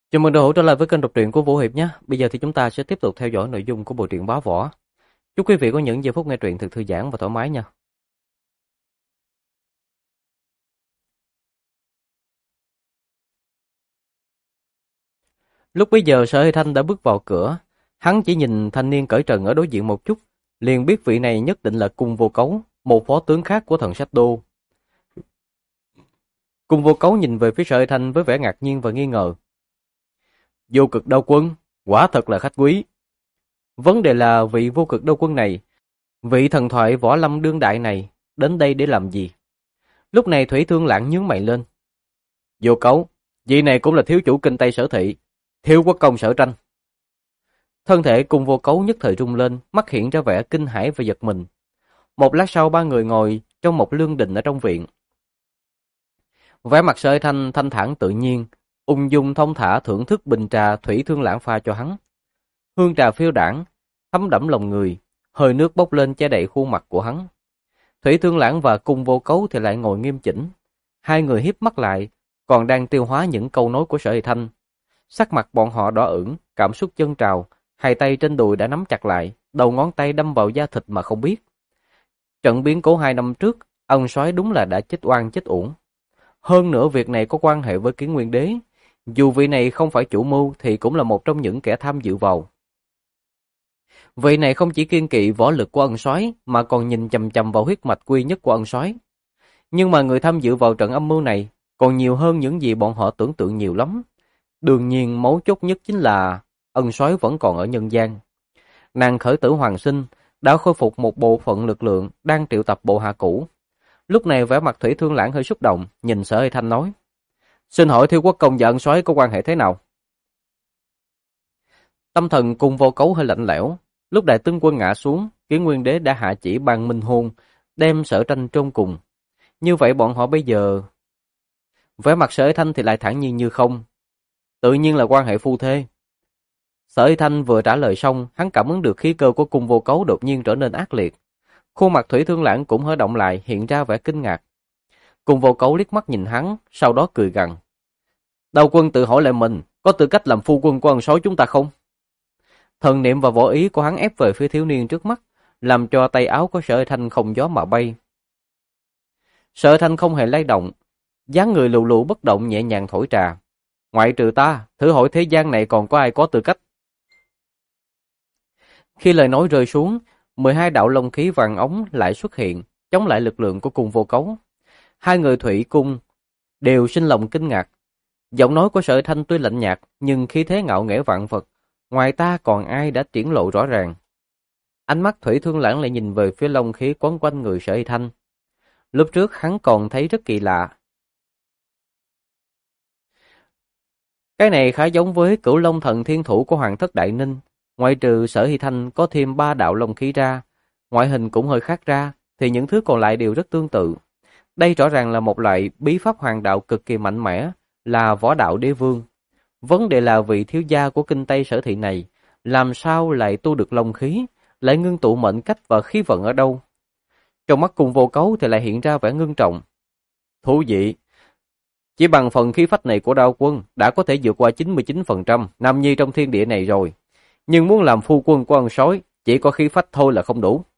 Chào mừng đội hữu trở lại với kênh đọc truyện của Vũ Hiệp nhé. Bây giờ thì chúng ta sẽ tiếp tục theo dõi nội dung của bộ truyện Bá Võ. Chúc quý vị có những giây phút nghe truyện thật thư giãn và thoải mái nha. Lúc bấy giờ Sở Hy Thanh đã bước vào cửa, hắn chỉ nhìn thanh niên cởi trần ở đối diện một chút, liền biết vị này nhất định là Cung Vô Cấu, một phó tướng khác của Thần Sách Đô. Cung Vô Cấu nhìn về phía Sở Hy Thanh với vẻ ngạc nhiên và nghi ngờ. Vô Cực Đao Quân, quả thật là khách quý. Vấn đề là vị Vô Cực Đao Quân này, vị thần thoại võ lâm đương đại này, đến đây để làm gì? Lúc này Thủy Thương Lãng nhướng mày lên. Vô Cấu, vị này cũng là thiếu chủ kinh Tây Sở Thị, thiếu quốc công Sở Tranh. Thân thể Cung Vô Cấu nhất thời rung lên, mắt hiện ra vẻ kinh hãi và giật mình. Một lát sau ba người ngồi trong một lương đình ở trong viện. Vẻ mặt Sở Thanh thanh thản tự nhiên, ung dung thông thả thưởng thức bình trà Thủy Thương Lãng pha cho hắn. Hương trà phiêu đãng, thấm đẫm lòng người, hơi nước bốc lên che đậy khuôn mặt của hắn. Thủy Thương Lãng và Cung Vô Cấu thì lại ngồi nghiêm chỉnh. Hai người híp mắt lại, còn đang tiêu hóa những câu nói của Sở Hy Thanh. Sắc mặt bọn họ đỏ ửng, cảm xúc dâng trào, hai tay trên đùi đã nắm chặt lại, đầu ngón tay đâm vào da thịt mà không biết. Trận biến cố 2 năm trước, ông soái đúng là đã chết oan chết uổng. Hơn nữa việc này có quan hệ với Kiến Nguyên Đế, dù vị này không phải chủ mưu thì cũng là một trong những kẻ tham dự vào. Vị này không chỉ kiêng kỵ võ lực của ân soái mà còn nhìn chằm chằm vào huyết mạch quy nhất của ân soái. Nhưng mà người tham dự vào trận âm mưu này còn nhiều hơn những gì bọn họ tưởng tượng nhiều lắm. Đương nhiên mấu chốt nhất chính là ân soái vẫn còn ở nhân gian. Nàng Khởi Tử Hoàng Sinh đã khôi phục một bộ phận lực lượng đang triệu tập bộ hạ cũ. Lúc này vẻ mặt Thủy Thương Lãng hơi xúc động, nhìn Sở Hy Thanh nói: "Xin hỏi thiếu quốc công và ân soái có quan hệ thế nào?" Tâm thần Cung Vô Cấu hơi lạnh lẽo. Lúc đại tướng quân ngã xuống, Kiến Nguyên Đế đã hạ chỉ ban minh hôn, đem Sở Tranh chôn cùng. Như vậy bọn họ bây giờ... Vẻ mặt Sở Hy Thanh thì lại thản nhiên như không. Tự nhiên là quan hệ phu thê. Sở Hy Thanh vừa trả lời xong, hắn cảm ứng được khí cơ của Cung Vô Cấu đột nhiên trở nên ác liệt. Khuôn mặt Thủy Thương Lãng cũng hơi động lại, hiện ra vẻ kinh ngạc. Cung Vô Cấu liếc mắt nhìn hắn, sau đó cười gằn: "Đao quân tự hỏi lại mình, có tư cách làm phu quân của ân soái chúng ta không?" Thần niệm và võ ý của hắn ép về phía thiếu niên trước mắt, làm cho tay áo của Sở Hy Thanh không gió mà bay. Sở Hy Thanh không hề lay động, dáng người lù lù bất động nhẹ nhàng thổi trà. "Ngoại trừ ta, thử hỏi thế gian này còn có ai có tư cách?" Khi lời nói rơi xuống, 12 đạo long khí vàng ống lại xuất hiện, chống lại lực lượng của Cung Vô Cấu. Hai người Thủy Cung đều sinh lòng kinh ngạc. Giọng nói của Sở Hy Thanh tuy lạnh nhạt, nhưng khí thế ngạo nghễ vạn vật, ngoài ta còn ai đã triển lộ rõ ràng. Ánh mắt Thủy Thương Lãng lại nhìn về phía long khí quấn quanh người Sở Hy Thanh. Lúc trước hắn còn thấy rất kỳ lạ. Cái này khá giống với Cửu Long Thần Thiên Thủ của Hoàng thất Đại Ninh. Ngoại trừ Sở Hy Thanh có thêm 3 đạo long khí ra, ngoại hình cũng hơi khác ra, thì những thứ còn lại đều rất tương tự. Đây rõ ràng là một loại bí pháp hoàng đạo cực kỳ mạnh mẽ, là võ đạo đế vương. Vấn đề là vị thiếu gia của kinh Tây Sở Thị này, làm sao lại tu được long khí, lại ngưng tụ mệnh cách và khí vận ở đâu? Trong mắt Cung Vô Cấu thì lại hiện ra vẻ ngưng trọng. Thú vị! Chỉ bằng phần khí phách này của Đao quân đã có thể vượt qua 99% nam nhi trong thiên địa này rồi. Nhưng muốn làm phu quân của ân soái, chỉ có khí phách thôi là không đủ.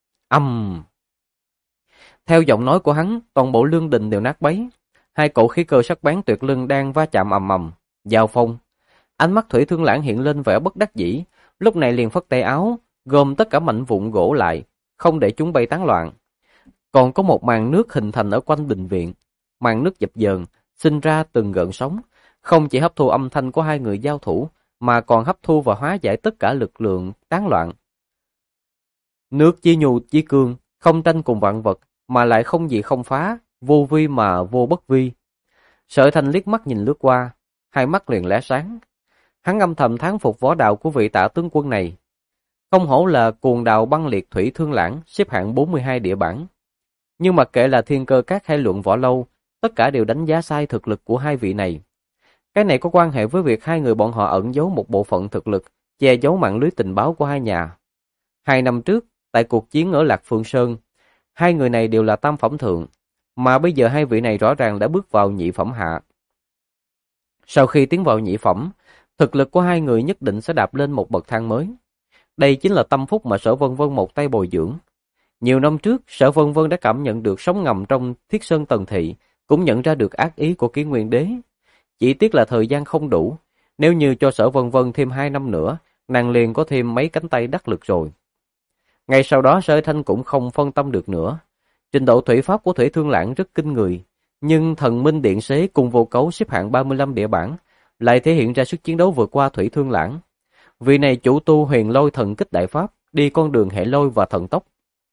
Theo giọng nói của hắn, toàn bộ lương đình đều nát bấy. Hai cổ khí cơ sắc bén tuyệt lưng đang va chạm ầm ầm, giao phong. Ánh mắt Thủy Thương Lãng hiện lên vẻ bất đắc dĩ, lúc này liền phất tay áo, gom tất cả mảnh vụn gỗ lại, không để chúng bay tán loạn. Còn có một màn nước hình thành ở quanh đình viện, màn nước dập dờn, sinh ra từng gợn sóng, không chỉ hấp thu âm thanh của hai người giao thủ, mà còn hấp thu và hóa giải tất cả lực lượng tán loạn. Nước chí nhu chí cương, không tranh cùng vạn vật, mà lại không gì không phá, vô vi mà vô bất vi. Sở Thanh liếc mắt nhìn lướt qua, hai mắt liền lóe sáng. Hắn âm thầm thán phục võ đạo của vị Tạ tướng quân này. Không hổ là cuồng đạo băng liệt Thủy Thương Lãng, xếp hạng 42 địa bảng. Nhưng mặc kệ là Thiên Cơ Các hay Luận Võ Lâu, tất cả đều đánh giá sai thực lực của hai vị này. Cái này có quan hệ với việc hai người bọn họ ẩn giấu một bộ phận thực lực, che giấu mạng lưới tình báo của hai nhà. 2 năm trước, tại cuộc chiến ở Lạc Phương Sơn, hai người này đều là tam phẩm thượng, mà bây giờ hai vị này rõ ràng đã bước vào nhị phẩm hạ. Sau khi tiến vào nhị phẩm, thực lực của hai người nhất định sẽ đạp lên một bậc thang mới. Đây chính là tâm phúc mà Sở Vân Vân một tay bồi dưỡng. Nhiều năm trước, Sở Vân Vân đã cảm nhận được sóng ngầm trong Thiết Sơn Tần Thị, cũng nhận ra được ác ý của Kỷ Nguyên Đế. Chỉ tiếc là thời gian không đủ, nếu như cho Sở Vân Vân thêm 2 năm nữa, nàng liền có thêm mấy cánh tay đắc lực rồi. Ngay sau đó Sở Thanh cũng không phân tâm được nữa. Trình độ thủy pháp của Thủy Thương Lãng rất kinh người, nhưng Thần Minh Điện Xế cùng Vô Cấu xếp hạng 35 địa bảng, lại thể hiện ra sức chiến đấu vượt qua Thủy Thương Lãng. Vị này chủ tu Huyền Lôi Thần Kích Đại Pháp, đi con đường hệ lôi và thần tốc.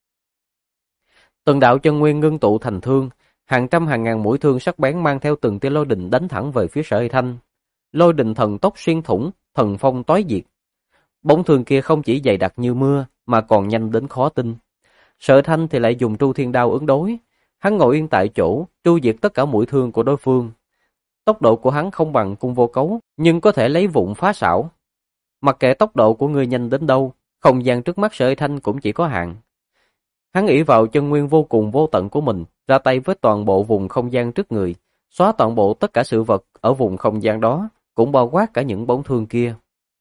Từng đạo chân nguyên ngưng tụ thành thương, hàng trăm hàng ngàn mũi thương sắc bén mang theo từng tia lôi đình đánh thẳng về phía Sở Hy Thanh. Lôi đình thần tốc xuyên thủng, thần phong toái diệt. Bóng thương kia không chỉ dày đặc như mưa, mà còn nhanh đến khó tin. Sở Thanh thì lại dùng Tru Thiên Đao ứng đối. Hắn ngồi yên tại chỗ, tru diệt tất cả mũi thương của đối phương. Tốc độ của hắn không bằng Cung Vô Cấu, nhưng có thể lấy vụng phá xảo. Mặc kệ tốc độ của người nhanh đến đâu, không gian trước mắt Sở Thanh cũng chỉ có hạn. Hắn ỷ vào chân nguyên vô cùng vô tận của mình, ra tay với toàn bộ vùng không gian trước người, xóa toàn bộ tất cả sự vật ở vùng không gian đó, cũng bao quát cả những bóng thương kia.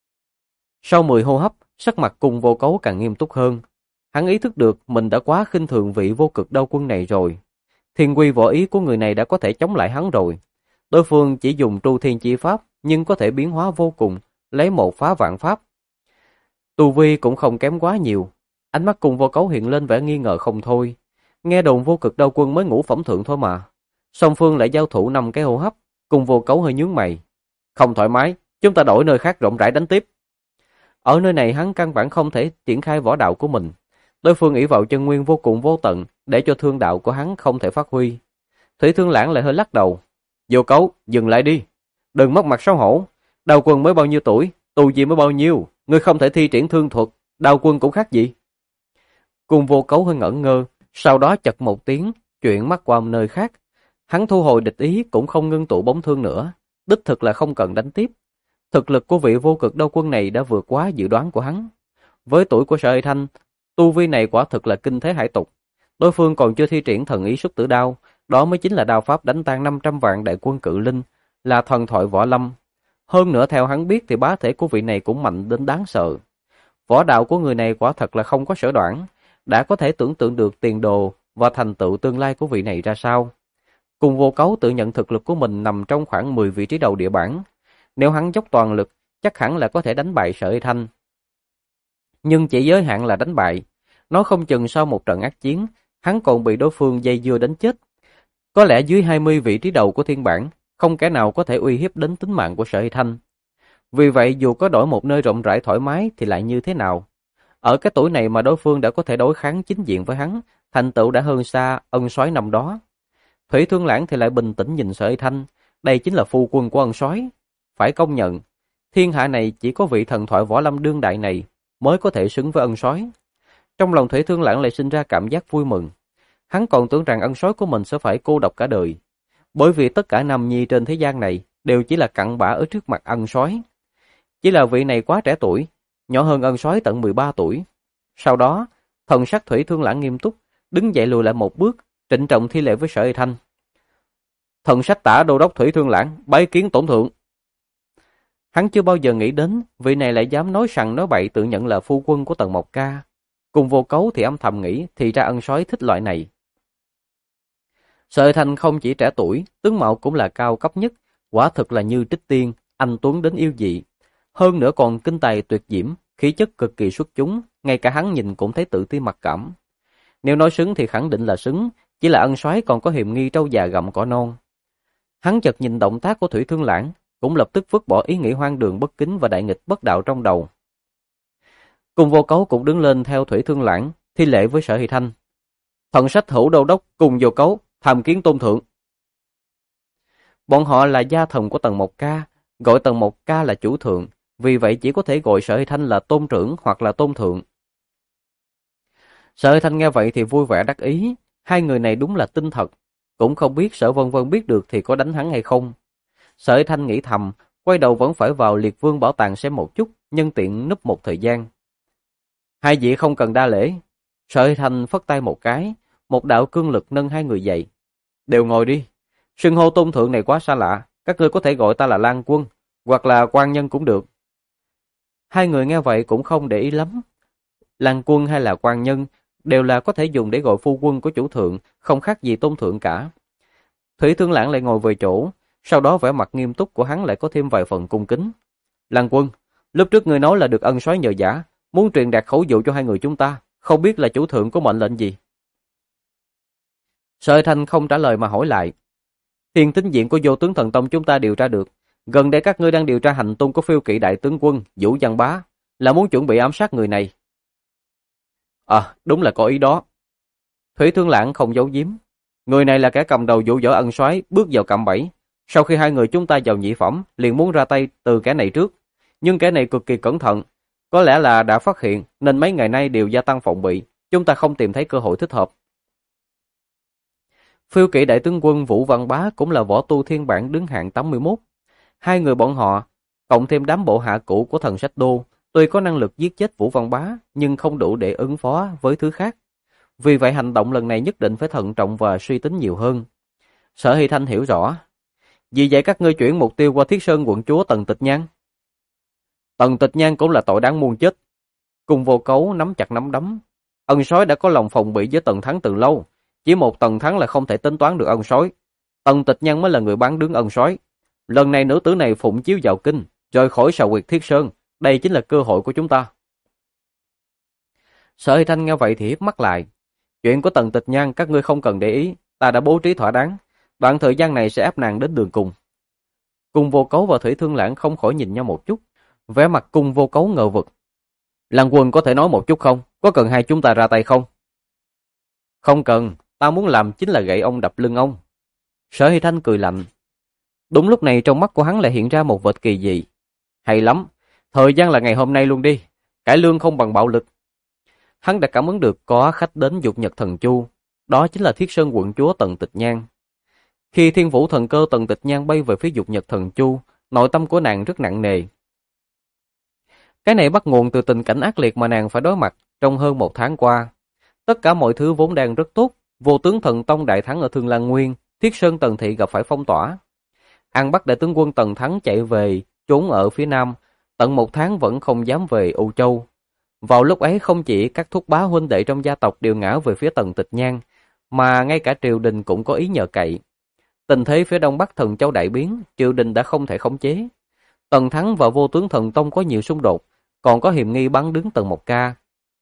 Sau 10 hô hấp, sắc mặt Cung Vô Cấu càng nghiêm túc hơn. Hắn ý thức được mình đã quá khinh thường vị vô cực đao quân này rồi. Thiên quy võ ý của người này đã có thể chống lại hắn rồi. Đối phương chỉ dùng Tru Thiên Chi Pháp, nhưng có thể biến hóa vô cùng, lấy một phá vạn pháp. Tu vi cũng không kém quá nhiều. Ánh mắt Cung Vô Cấu hiện lên vẻ nghi ngờ không thôi. Nghe đồn vô cực đao quân mới ngũ phẩm thượng thôi mà. Song phương lại giao thủ 5 cái hô hấp, Cung Vô Cấu hơi nhướng mày. Không thoải mái, chúng ta đổi nơi khác rộng rãi đánh tiếp. Ở nơi này hắn căn bản không thể triển khai võ đạo của mình. Đối phương ỷ vào chân nguyên vô cùng vô tận, để cho thương đạo của hắn không thể phát huy. Thủy Thương Lãng lại hơi lắc đầu. Vô Cấu, dừng lại đi. Đừng mất mặt xấu hổ. Đao quân mới bao nhiêu tuổi, tu vi mới bao nhiêu. Ngươi không thể thi triển thương thuật, đao quân cũng khác gì. Cung Vô Cấu hơi ngẩn ngơ, sau đó chật một tiếng, chuyển mắt qua nơi khác. Hắn thu hồi địch ý cũng không ngưng tụ bóng thương nữa. Đích thực là không cần đánh tiếp. Thực lực của vị vô cực đao quân này đã vượt quá dự đoán của hắn. Với tuổi của Sở Hy Thanh, tu vi này quả thực là kinh thế hải tục. Đối phương còn chưa thi triển thần ý xuất tử đao, đó mới chính là đao pháp đánh tan 500 vạn đại quân cự linh, là thần thoại võ lâm. Hơn nữa theo hắn biết thì bá thể của vị này cũng mạnh đến đáng sợ. Võ đạo của người này quả thật là không có sở đoản, đã có thể tưởng tượng được tiền đồ và thành tựu tương lai của vị này ra sao. Cung Vô Cấu tự nhận thực lực của mình nằm trong khoảng 10 vị trí đầu địa bảng. Nếu hắn dốc toàn lực, chắc hẳn là có thể đánh bại Sở Hy Thanh. Nhưng chỉ giới hạn là đánh bại. Nói không chừng sau một trận ác chiến, hắn còn bị đối phương dây dưa đánh chết. Có lẽ dưới 20 vị trí đầu của thiên bảng, không kẻ nào có thể uy hiếp đến tính mạng của Sở Hy Thanh. Vì vậy dù có đổi một nơi rộng rãi thoải mái thì lại như thế nào? Ở cái tuổi này mà đối phương đã có thể đối kháng chính diện với hắn, thành tựu đã hơn xa ân soái năm đó. Thủy Thương Lãng thì lại bình tĩnh nhìn Sở Hy Thanh, đây chính là phu quân của ân soái. Phải công nhận, thiên hạ này chỉ có vị thần thoại võ lâm đương đại này mới có thể xứng với ân soái. Trong lòng Thủy Thương Lãng lại sinh ra cảm giác vui mừng. Hắn còn tưởng rằng ân soái của mình sẽ phải cô độc cả đời, bởi vì tất cả nam nhi trên thế gian này đều chỉ là cặn bã ở trước mặt ân soái. Chỉ là vị này quá trẻ tuổi, nhỏ hơn ân soái tận 13 tuổi. Sau đó, thần sắc Thủy Thương Lãng nghiêm túc, đứng dậy lùi lại một bước, trịnh trọng thi lễ với Sở Hy Thanh. Thần sách tả đô đốc Thủy Thương Lãng bái kiến tổn thượng. Hắn chưa bao giờ nghĩ đến vị này lại dám nói sằng nói bậy, tự nhận là phu quân của Tần Mộc Ca. Cùng Vô Cấu thì âm thầm nghĩ thì ra ân soái thích loại này. Sở Hy Thanh không chỉ trẻ tuổi, tướng mạo cũng là cao cấp nhất, quả thực là như trích tiên, anh tuấn đến yêu dị. Hơn nữa còn kinh tài tuyệt diễm, khí chất cực kỳ xuất chúng, ngay cả hắn nhìn cũng thấy tự ti mặc cảm. Nếu nói xứng thì khẳng định là xứng, chỉ là ân soái còn có hiềm nghi trâu già gặm cỏ non. Hắn chợt nhìn động tác của Thủy Thương Lãng, cũng lập tức vứt bỏ ý nghĩ hoang đường bất kính và đại nghịch bất đạo trong đầu. Cùng Vô Cấu cũng đứng lên theo Thủy Thương Lãng, thi lễ với Sở Hy Thanh. Thần sách hữu đô đốc Cùng Vô Cấu tham kiến tôn thượng. Bọn họ là gia thần của Tần Mộc Ca, gọi Tần Mộc Ca là chủ thượng, vì vậy chỉ có thể gọi Sở Hy Thanh là tôn trưởng hoặc là tôn thượng. Sở Hy Thanh nghe vậy thì vui vẻ đắc ý, hai người này đúng là tinh thật, cũng không biết Sở Vân Vân biết được thì có đánh hắn hay không. Sở Hy Thanh nghĩ thầm, quay đầu vẫn phải vào Liệt Vương bảo tàng xem một chút, nhân tiện núp một thời gian. Hai vị không cần đa lễ. Sở Hy Thanh phất tay một cái, một đạo cương lực nâng hai người dậy. Đều ngồi đi. Xưng hô tôn thượng này quá xa lạ, các ngươi có thể gọi ta là Lan Quân, hoặc là quan nhân cũng được. Hai người nghe vậy cũng không để ý lắm. Lan Quân hay là quan nhân đều là có thể dùng để gọi phu quân của chủ thượng, không khác gì tôn thượng cả. Thủy Thương Lãng lại ngồi về chỗ, sau đó vẻ mặt nghiêm túc của hắn lại có thêm vài phần cung kính. Lan Quân, lúc trước ngươi nói là được ân soái nhờ vả, muốn truyền đạt khẩu dụ cho hai người chúng ta, không biết là chủ thượng có mệnh lệnh gì? Sở Thanh không trả lời mà hỏi lại. Thiên Tín Viện của Vô Tướng Thần Tông chúng ta điều tra được, gần đây các ngươi đang điều tra hành tung của phiêu kỵ đại tướng quân Vũ Văn Bá, là muốn chuẩn bị ám sát người này. Đúng là có ý đó. Thủy Thương Lãng không giấu giếm. Người này là kẻ cầm đầu dụ dỗ ân soái bước vào cạm bẫy. Sau khi hai người chúng ta vào nhị phẩm, liền muốn ra tay từ kẻ này trước. Nhưng kẻ này cực kỳ cẩn thận. Có lẽ là đã phát hiện, nên mấy ngày nay đều gia tăng phòng bị. Chúng ta không tìm thấy cơ hội thích hợp. Phiêu kỵ đại tướng quân Vũ Văn Bá cũng là võ tu thiên bản đứng hạng 81. Hai người bọn họ, cộng thêm đám bộ hạ cũ của thần sách đô, tuy có năng lực giết chết Vũ Văn Bá, nhưng không đủ để ứng phó với thứ khác. Vì vậy hành động lần này nhất định phải thận trọng và suy tính nhiều hơn. Sở Hy Thanh hiểu rõ. Vì vậy các ngươi chuyển mục tiêu qua Thiết Sơn quận chúa Tần Tịch Nhan. Tần Tịch Nhan cũng là tội đáng muôn chết. Cùng Vô Cấu nắm chặt nắm đấm. Ân soái đã có lòng phòng bị với Tần Thắng từ lâu. Chỉ một Tần Thắng là không thể tính toán được ân soái. Tần Tịch Nhan mới là người bán đứng ân soái. Lần này nữ tử này phụng chiếu vào kinh, rời khỏi Sào Huyệt Thiết Sơn. Đây chính là cơ hội của chúng ta. Sở Hy Thanh nghe vậy thì hiếp mắt lại. Chuyện của Tần Tịch Nhan các ngươi không cần để ý, ta đã bố trí thỏa đáng. Đoạn thời gian này sẽ ép nàng đến đường cùng. Cung Vô Cấu và Thủy Thương Lãng không khỏi nhìn nhau một chút. Vẻ mặt Cung Vô Cấu ngờ vực. Lan Quân có thể nói một chút không? Có cần hai chúng ta ra tay không? Không cần, ta muốn làm chính là gậy ông đập lưng ông. Sở Hy Thanh cười lạnh. Đúng lúc này trong mắt của hắn lại hiện ra một vệt kỳ dị. Hay lắm, thời gian là ngày hôm nay luôn đi. Cải lương không bằng bạo lực. Hắn đã cảm ứng được có khách đến dục nhật thần chu. Đó chính là Thiết Sơn quận chúa Tần Tịch Nhan. Khi Thiên Vũ thần cơ Tần Tịch Nhan bay về phía dục nhật thần chu, nội tâm của nàng rất nặng nề. Cái này bắt nguồn từ tình cảnh ác liệt mà nàng phải đối mặt trong hơn một tháng qua. Tất cả mọi thứ vốn đang rất tốt. Vô Tướng Thần Tông đại thắng ở Thương Lan Nguyên, Thiết Sơn Tần Thị gặp phải phong tỏa. An Bắc đại tướng quân Tần Thắng chạy về, trốn ở phía Nam, tận một tháng vẫn không dám về Âu Châu. Vào lúc ấy không chỉ các thúc bá huynh đệ trong gia tộc đều ngã về phía Tần Tịch Nhan, mà ngay cả triều đình cũng có ý nhờ cậy. Tình thế phía Đông Bắc Thần Châu đại biến, triều đình đã không thể khống chế. Tần Thắng và Vô Tướng Thần Tông có nhiều xung đột, còn có hiểm nghi bắn đứng Tần Mộc Ca.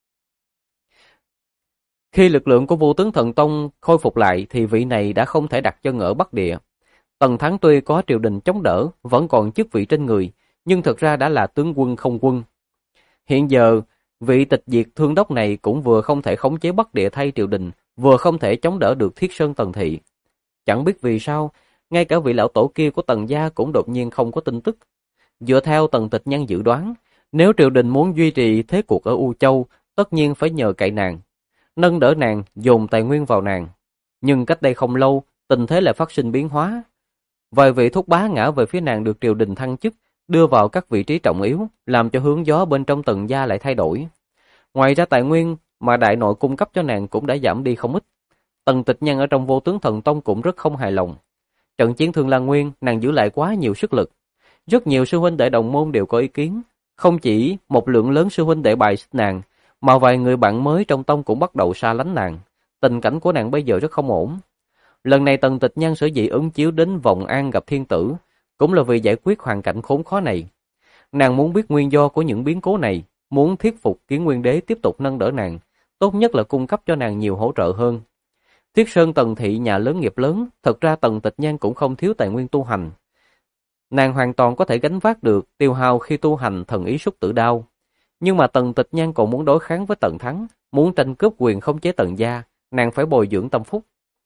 Khi lực lượng của Vô Tướng Thần Tông khôi phục lại thì vị này đã không thể đặt chân ở Bắc Địa. Tần Thắng tuy có triều đình chống đỡ, vẫn còn chức vị trên người, nhưng thực ra đã là tướng quân không quân. Hiện giờ, vị tịch diệt thương đốc này cũng vừa không thể khống chế Bắc Địa thay triều đình, vừa không thể chống đỡ được Thiết Sơn Tần Thị. Chẳng biết vì sao, ngay cả vị lão tổ kia của Tần gia cũng đột nhiên không có tin tức. Dựa theo Tần Tịch Nhan dự đoán, nếu triều đình muốn duy trì thế cuộc ở U Châu, tất nhiên phải nhờ cậy nàng, nâng đỡ nàng, dồn tài nguyên vào nàng. Nhưng cách đây không lâu, tình thế lại phát sinh biến hóa. Vài vị thúc bá ngã về phía nàng được triều đình thăng chức, đưa vào các vị trí trọng yếu, làm cho hướng gió bên trong Tần gia lại thay đổi. Ngoài ra tài nguyên mà đại nội cung cấp cho nàng cũng đã giảm đi không ít. Tần Tịch Nhan ở trong Vô Tướng Thần Tông cũng rất không hài lòng. Trận chiến Thương Lan Nguyên, nàng giữ lại quá nhiều sức lực. Rất nhiều sư huynh đệ đồng môn đều có ý kiến. Không chỉ một lượng lớn sư huynh đệ bài xích nàng, mà vài người bạn mới trong tông cũng bắt đầu xa lánh nàng. Tình cảnh của nàng bây giờ rất không ổn. Lần này Tần Tịch Nhan sở dĩ ứng chiếu đến Vọng An gặp thiên tử, cũng là vì giải quyết hoàn cảnh khốn khó này. Nàng muốn biết nguyên do của những biến cố này, muốn thuyết phục Kiến Nguyên Đế tiếp tục nâng đỡ nàng, tốt nhất là cung cấp cho nàng nhiều hỗ trợ hơn. Thiết Sơn Tần Thị nhà lớn nghiệp lớn, thật ra Tần Tịch Nhan cũng không thiếu tài nguyên tu hành. Nàng hoàn toàn có thể gánh vác được tiêu hao khi tu hành thần ý xúc tử đao. Nhưng mà Tần Tịch Nhan còn muốn đối kháng với Tần Thắng, muốn tranh cướp quyền khống chế Tần gia, nàng phải bồi dưỡng tâm phúc.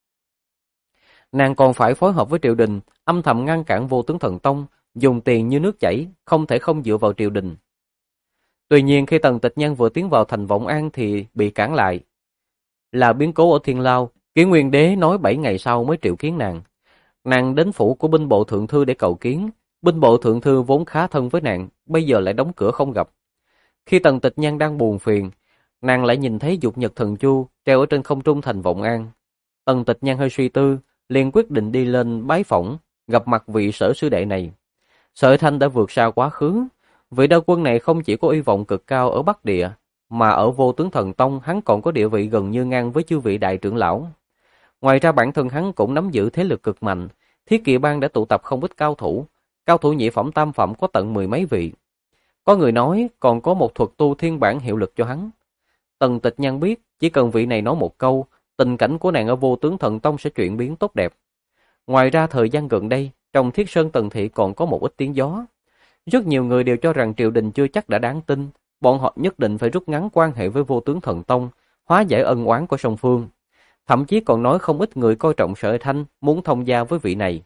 Nàng còn phải phối hợp với triều đình, âm thầm ngăn cản Vô Tướng Thần Tông, dùng tiền như nước chảy, không thể không dựa vào triều đình. Tuy nhiên khi Tần Tịch Nhan vừa tiến vào thành Vọng An thì bị cản lại. Là biến cố ở Thiên Lao, Kiến Nguyên Đế nói 7 ngày sau mới triệu kiến nàng. Nàng đến phủ của binh bộ thượng thư để cầu kiến, binh bộ thượng thư vốn khá thân với nàng, bây giờ lại đóng cửa không gặp. Khi Tần Tịch Nhan đang buồn phiền, nàng lại nhìn thấy dục nhật thần chu treo ở trên không trung thành Vọng An. Tần Tịch Nhan hơi suy tư, liền quyết định đi lên bái phỏng, gặp mặt vị Sở sư đệ này. Sở Thanh đã vượt xa quá khứ, vị đao quân này không chỉ có uy vọng cực cao ở Bắc Địa, mà ở Vô Tướng Thần Tông hắn còn có địa vị gần như ngang với chư vị đại trưởng lão. Ngoài ra bản thân hắn cũng nắm giữ thế lực cực mạnh, Thiết Kỵ Bang đã tụ tập không ít cao thủ nhị phẩm tam phẩm có tận mười mấy vị. Có người nói còn có một thuật tu thiên bản hiệu lực cho hắn. Tần Tịch Nhan biết, chỉ cần vị này nói một câu, tình cảnh của nàng ở Vô Tướng Thần Tông sẽ chuyển biến tốt đẹp. Ngoài ra thời gian gần đây, trong Thiết Sơn Tần Thị còn có một ít tiếng gió. Rất nhiều người đều cho rằng triều đình chưa chắc đã đáng tin, bọn họ nhất định phải rút ngắn quan hệ với Vô Tướng Thần Tông, hóa giải ân oán của song phương. Thậm chí còn nói không ít người coi trọng Sở Thanh, muốn thông gia với vị này.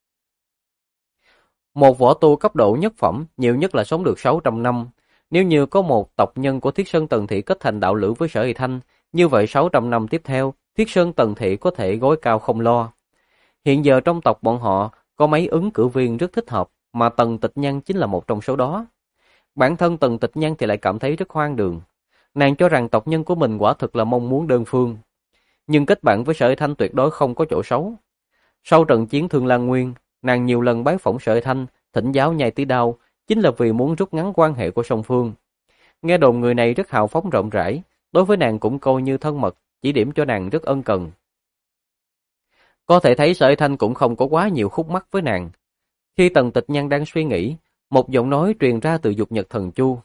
Một võ tu cấp độ nhất phẩm, nhiều nhất là sống được 600 năm. Nếu như có một tộc nhân của Thiết Sơn Tần Thị kết thành đạo lữ với Sở Thanh, như vậy 600 năm tiếp theo, Thiết Sơn Tần Thị có thể gối cao không lo. Hiện giờ trong tộc bọn họ có mấy ứng cử viên rất thích hợp, mà Tần Tịch Nhan chính là một trong số đó. Bản thân Tần Tịch Nhan thì lại cảm thấy rất hoang đường. Nàng cho rằng tộc nhân của mình quả thực là mong muốn đơn phương. Nhưng kết bạn với Sở Thanh tuyệt đối không có chỗ xấu. Sau trận chiến Thương Lan Nguyên, nàng nhiều lần bái phỏng Sở Thanh, thỉnh giáo nhai tí đao, chính là vì muốn rút ngắn quan hệ của song phương. Nghe đồn người này rất hào phóng rộng rãi, đối với nàng cũng coi như thân mật, chỉ điểm cho nàng rất ân cần. Có thể thấy Sở Thanh cũng không có quá nhiều khúc mắc với nàng. Khi Tần Tịch Nhan đang suy nghĩ, một giọng nói truyền ra từ Dục Nhật Thần Chu.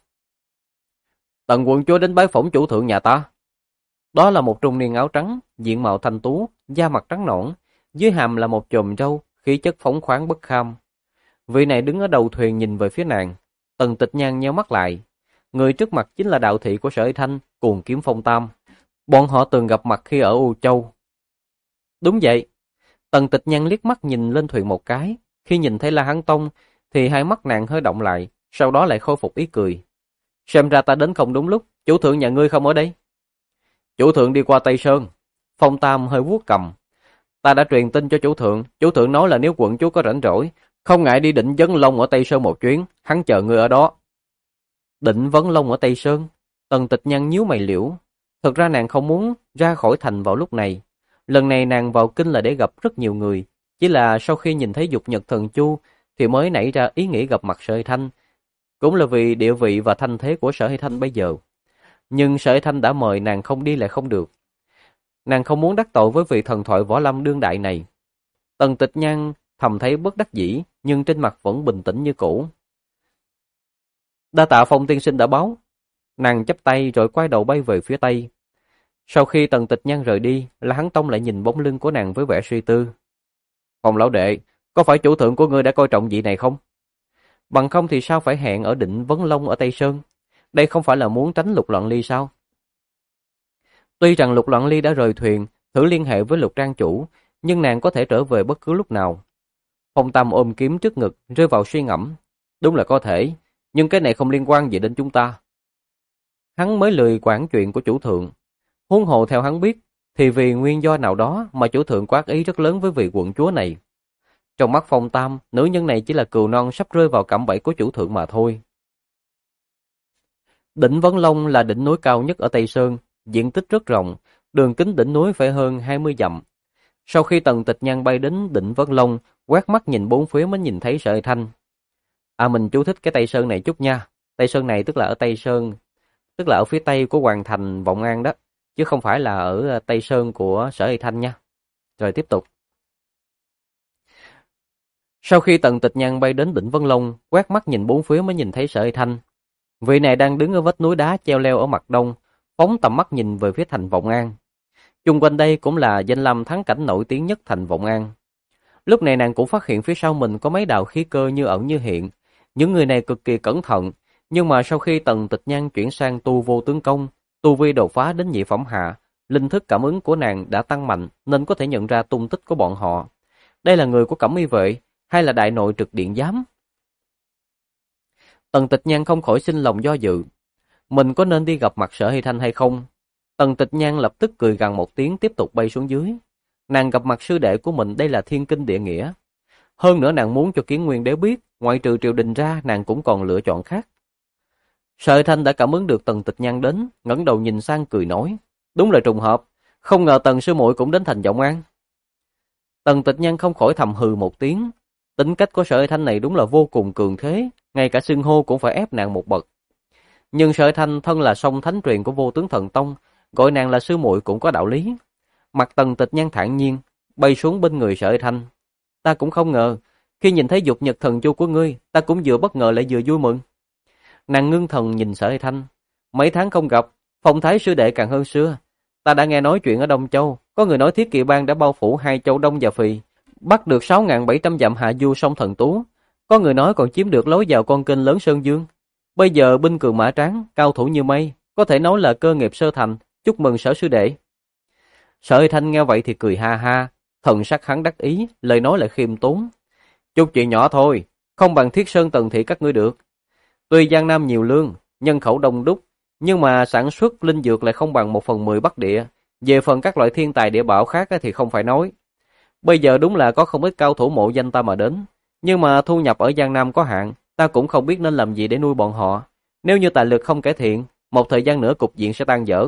Tần quận chúa đến bái phỏng chủ thượng nhà ta. Đó là một trung niên áo trắng, diện mạo thanh tú, da mặt trắng nõn, dưới hàm là một chòm râu, khí chất phóng khoáng bất kham. Vị này đứng ở đầu thuyền nhìn về phía nàng. Tần Tịch Nhan nheo mắt lại. Người trước mặt chính là đạo thị của Sở Thanh, Cuồng Kiếm Phong Tam. Bọn họ từng gặp mặt khi ở U Châu. Đúng vậy. Tần Tịch Nhan liếc mắt nhìn lên thuyền một cái. Khi nhìn thấy La Hán Tông thì hai mắt nàng hơi động lại, sau đó lại khôi phục ý cười. Xem ra ta đến không đúng lúc, chủ thượng nhà ngươi không ở đây. Chủ thượng đi qua Tây Sơn. Phong Tam hơi vuốt cầm. Ta đã truyền tin cho chủ thượng nói là nếu quận chúa có rảnh rỗi, không ngại đi Định Vấn Long ở Tây Sơn một chuyến, hắn chờ ngươi ở đó. Định Vấn Long ở Tây Sơn? Tần Tịch Nhan nhíu mày liễu. Thực ra nàng không muốn ra khỏi thành vào lúc này. Lần này nàng vào kinh là để gặp rất nhiều người, chỉ là sau khi nhìn thấy Dục Nhật Thần Chu thì mới nảy ra ý nghĩ gặp mặt Sở Thanh, cũng là vì địa vị và thanh thế của Sở Thanh bây giờ. Nhưng Sở Thanh đã mời nàng không đi lại không được. Nàng không muốn đắc tội với vị thần thoại võ lâm đương đại này. Tần Tịch Nhan thầm thấy bất đắc dĩ, nhưng trên mặt vẫn bình tĩnh như cũ. Đa tạ Phong tiên sinh đã báo. Nàng chắp tay rồi quay đầu bay về phía tây. Sau khi Tần Tịch Nhan rời đi, La Hán Tông lại nhìn bóng lưng của nàng với vẻ suy tư. Phong lão đệ, có phải chủ thượng của ngươi đã coi trọng vị này không? Bằng không thì sao phải hẹn ở Định Vấn Long ở Tây Sơn? Đây không phải là muốn tránh Lục Loạn Ly sao? Tuy rằng Lục Loạn Ly đã rời thuyền, thử liên hệ với Lục Trang chủ, nhưng nàng có thể trở về bất cứ lúc nào. Phong Tam ôm kiếm trước ngực, rơi vào suy ngẫm. Đúng là có thể, nhưng cái này không liên quan gì đến chúng ta. Hắn mới lười quản chuyện của chủ thượng. Huống hồ theo hắn biết, thì vì nguyên do nào đó mà chủ thượng có ác ý rất lớn với vị quận chúa này. Trong mắt Phong Tam, nữ nhân này chỉ là cừu non sắp rơi vào cạm bẫy của chủ thượng mà thôi. Đỉnh Vấn Long là đỉnh núi cao nhất ở Tây Sơn, diện tích rất rộng, đường kính đỉnh núi phải hơn 20 dặm. Sau khi Tần Tịch Nhan bay đến đỉnh Vấn Long, quét mắt nhìn bốn phía mới nhìn thấy Sở Thanh. Mình chú thích cái Tây Sơn này chút nha. Tây Sơn này tức là ở Tây Sơn, tức là ở phía tây của Hoàng thành Vọng An đó, chứ không phải là ở Tây Sơn của Sở Thanh nha. Rồi tiếp tục. Sau khi Tần Tịch Nhan bay đến đỉnh Vân Long, quét mắt nhìn bốn phía mới nhìn thấy Sở Thanh. Vị này đang đứng ở vách núi đá treo leo ở mặt đông, phóng tầm mắt nhìn về phía thành Vọng An. Chung quanh đây cũng là danh lam thắng cảnh nổi tiếng nhất thành Vọng An. Lúc này nàng cũng phát hiện phía sau mình có mấy đạo khí cơ như ẩn như hiện. Những người này cực kỳ cẩn thận, nhưng mà sau khi Tần Tịch Nhan chuyển sang tu vô tướng công, tu vi đột phá đến nhị phẩm hạ, linh thức cảm ứng của nàng đã tăng mạnh nên có thể nhận ra tung tích của bọn họ. Đây là người của Cẩm Y vệ hay là đại nội trực điện giám? Tần Tịch Nhan không khỏi sinh lòng do dự. Mình có nên đi gặp mặt Sở Hy Thanh hay không? Tần Tịch Nhan lập tức cười gằn một tiếng tiếp tục bay xuống dưới. Nàng gặp mặt sư đệ của mình đây là thiên kinh địa nghĩa. Hơn nữa nàng muốn cho Kiến Nguyên Đế biết, ngoại trừ triều đình ra nàng cũng còn lựa chọn khác. Sở Hy Thanh đã cảm ứng được Tần Tịch Nhan đến, ngẩng đầu nhìn sang cười nói. Đúng là trùng hợp, không ngờ Tần sư muội cũng đến thành Vọng An. Tần Tịch Nhan không khỏi thầm hừ một tiếng. Tính cách của Sở Thanh này đúng là vô cùng cường thế, ngay cả xưng hô cũng phải ép nàng một bậc. Nhưng Sở Thanh thân là song thánh truyền của Vô Tướng Thần Tông, gọi nàng là sư muội cũng có đạo lý. Mặt Tần Tịch Nhan thản nhiên, bay xuống bên người Sở Thanh. Ta cũng không ngờ, khi nhìn thấy dục nhật thần chu của ngươi, ta cũng vừa bất ngờ lại vừa vui mừng. Nàng ngưng thần nhìn Sở Thanh. Mấy tháng không gặp, phong thái sư đệ càng hơn xưa. Ta đã nghe nói chuyện ở Đông Châu, có người nói Thiết Kỵ Bang đã bao phủ 2 châu Đông và Phì, bắt được 6.700 dặm hạ du sông Thần Tú. Có người nói còn chiếm được lối vào con kênh lớn Sơn Dương. Bây giờ binh cường mã tráng, cao thủ như mây, có thể nói là cơ nghiệp sơ thành, chúc mừng Sở sư đệ. Sở Thanh nghe vậy thì cười ha ha, thần sắc hắn đắc ý, lời nói lại khiêm tốn. Chút chuyện nhỏ thôi, không bằng Thiết Sơn Tần thị các ngươi được. Tuy Giang Nam nhiều lương, nhân khẩu đông đúc, nhưng mà sản xuất linh dược lại không bằng 1/10 Bắc Địa. Về phần các loại thiên tài địa bảo khác thì không phải nói. Bây giờ đúng là có không ít cao thủ mộ danh ta mà đến, nhưng mà thu nhập ở Giang Nam có hạn, ta cũng không biết nên làm gì để nuôi bọn họ. Nếu như tài lực không cải thiện, một thời gian nữa cục diện sẽ tan dở.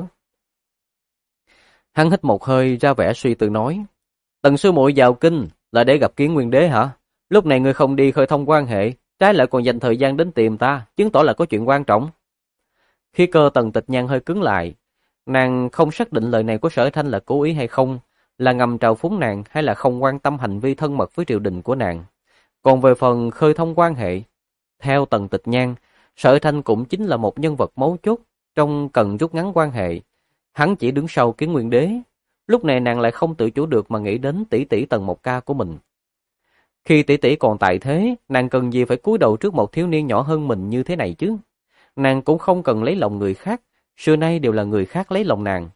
Hắn hít một hơi ra vẻ suy tư nói, Tần sư muội vào kinh là để gặp Kiến Nguyên Đế hả? Lúc này ngươi không đi khơi thông quan hệ, trái lại còn dành thời gian đến tìm ta, chứng tỏ là có chuyện quan trọng. Khí cơ Tần Tịch Nhan hơi cứng lại, nàng không xác định lời này của Sở Thanh là cố ý hay không, là ngầm trào phúng nàng hay là không quan tâm hành vi thân mật với triều đình của nàng. Còn về phần khơi thông quan hệ, theo Tần Tịch Nhan, Sở Thanh cũng chính là một nhân vật mấu chốt trong cần rút ngắn quan hệ. Hắn chỉ đứng sau Kiến Nguyên Đế. Lúc này nàng lại không tự chủ được mà nghĩ đến tỷ tỷ Tần Mộc Ca của mình. Khi tỷ tỷ còn tại thế, nàng cần gì phải cúi đầu trước một thiếu niên nhỏ hơn mình như thế này chứ? Nàng cũng không cần lấy lòng người khác, xưa nay đều là người khác lấy lòng nàng.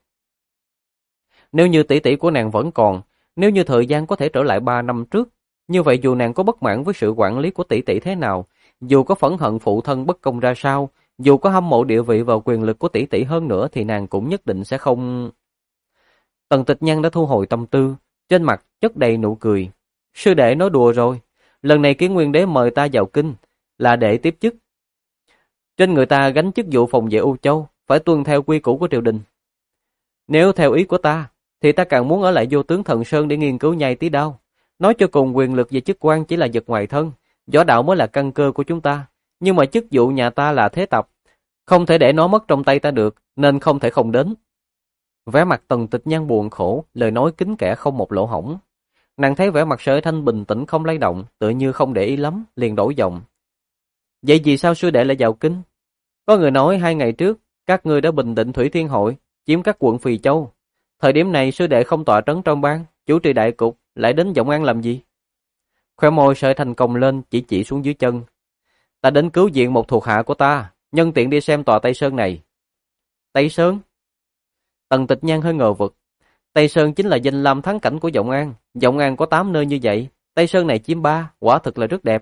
Nếu như tỷ tỷ của nàng vẫn còn, nếu như thời gian có thể trở lại 3 năm trước, như vậy dù nàng có bất mãn với sự quản lý của tỷ tỷ thế nào, dù có phẫn hận phụ thân bất công ra sao, dù có hâm mộ địa vị và quyền lực của tỷ tỷ hơn nữa thì nàng cũng nhất định sẽ không... Tần Tịch Nhan đã thu hồi tâm tư, trên mặt chất đầy nụ cười. Sư đệ nói đùa rồi, lần này Kiến Nguyên Đế mời ta vào kinh là để tiếp chức. Trên người ta gánh chức vụ phòng vệ U Châu, phải tuân theo quy củ của triều đình. Nếu theo ý của ta, thì ta càng muốn ở lại Vô Tướng Thần Sơn để nghiên cứu nhai tí đao. Nói cho cùng quyền lực và chức quan chỉ là vật ngoài thân, võ đạo mới là căn cơ của chúng ta. Nhưng mà chức vụ nhà ta là thế tập, không thể để nó mất trong tay ta được, nên không thể không đến. Vẻ mặt Tần Tịch Nhan buồn khổ, lời nói kín kẽ không một lỗ hổng. Nàng thấy vẻ mặt Sở Thanh bình tĩnh không lay động, tựa như không để ý lắm, liền đổi giọng. Vậy vì sao sư đệ lại vào kinh? Có người nói 2 ngày trước, các ngươi đã bình định Thủy Thiên Hội, chiếm các quận Phì Châu. Thời điểm này sư đệ không tọa trấn trong bang, chủ trì đại cục, lại đến Vọng An làm gì? Khóe môi Sở Thanh cong lên, chỉ xuống dưới chân. Ta đến cứu viện một thuộc hạ của ta, nhân tiện đi xem tòa Tây Sơn này. Tây Sơn? Tần Tịch Nhan hơi ngờ vực. Tây Sơn chính là danh lam thắng cảnh của Vọng An. Vọng An có 8 nơi như vậy, Tây Sơn này chiếm 3, quả thực là rất đẹp.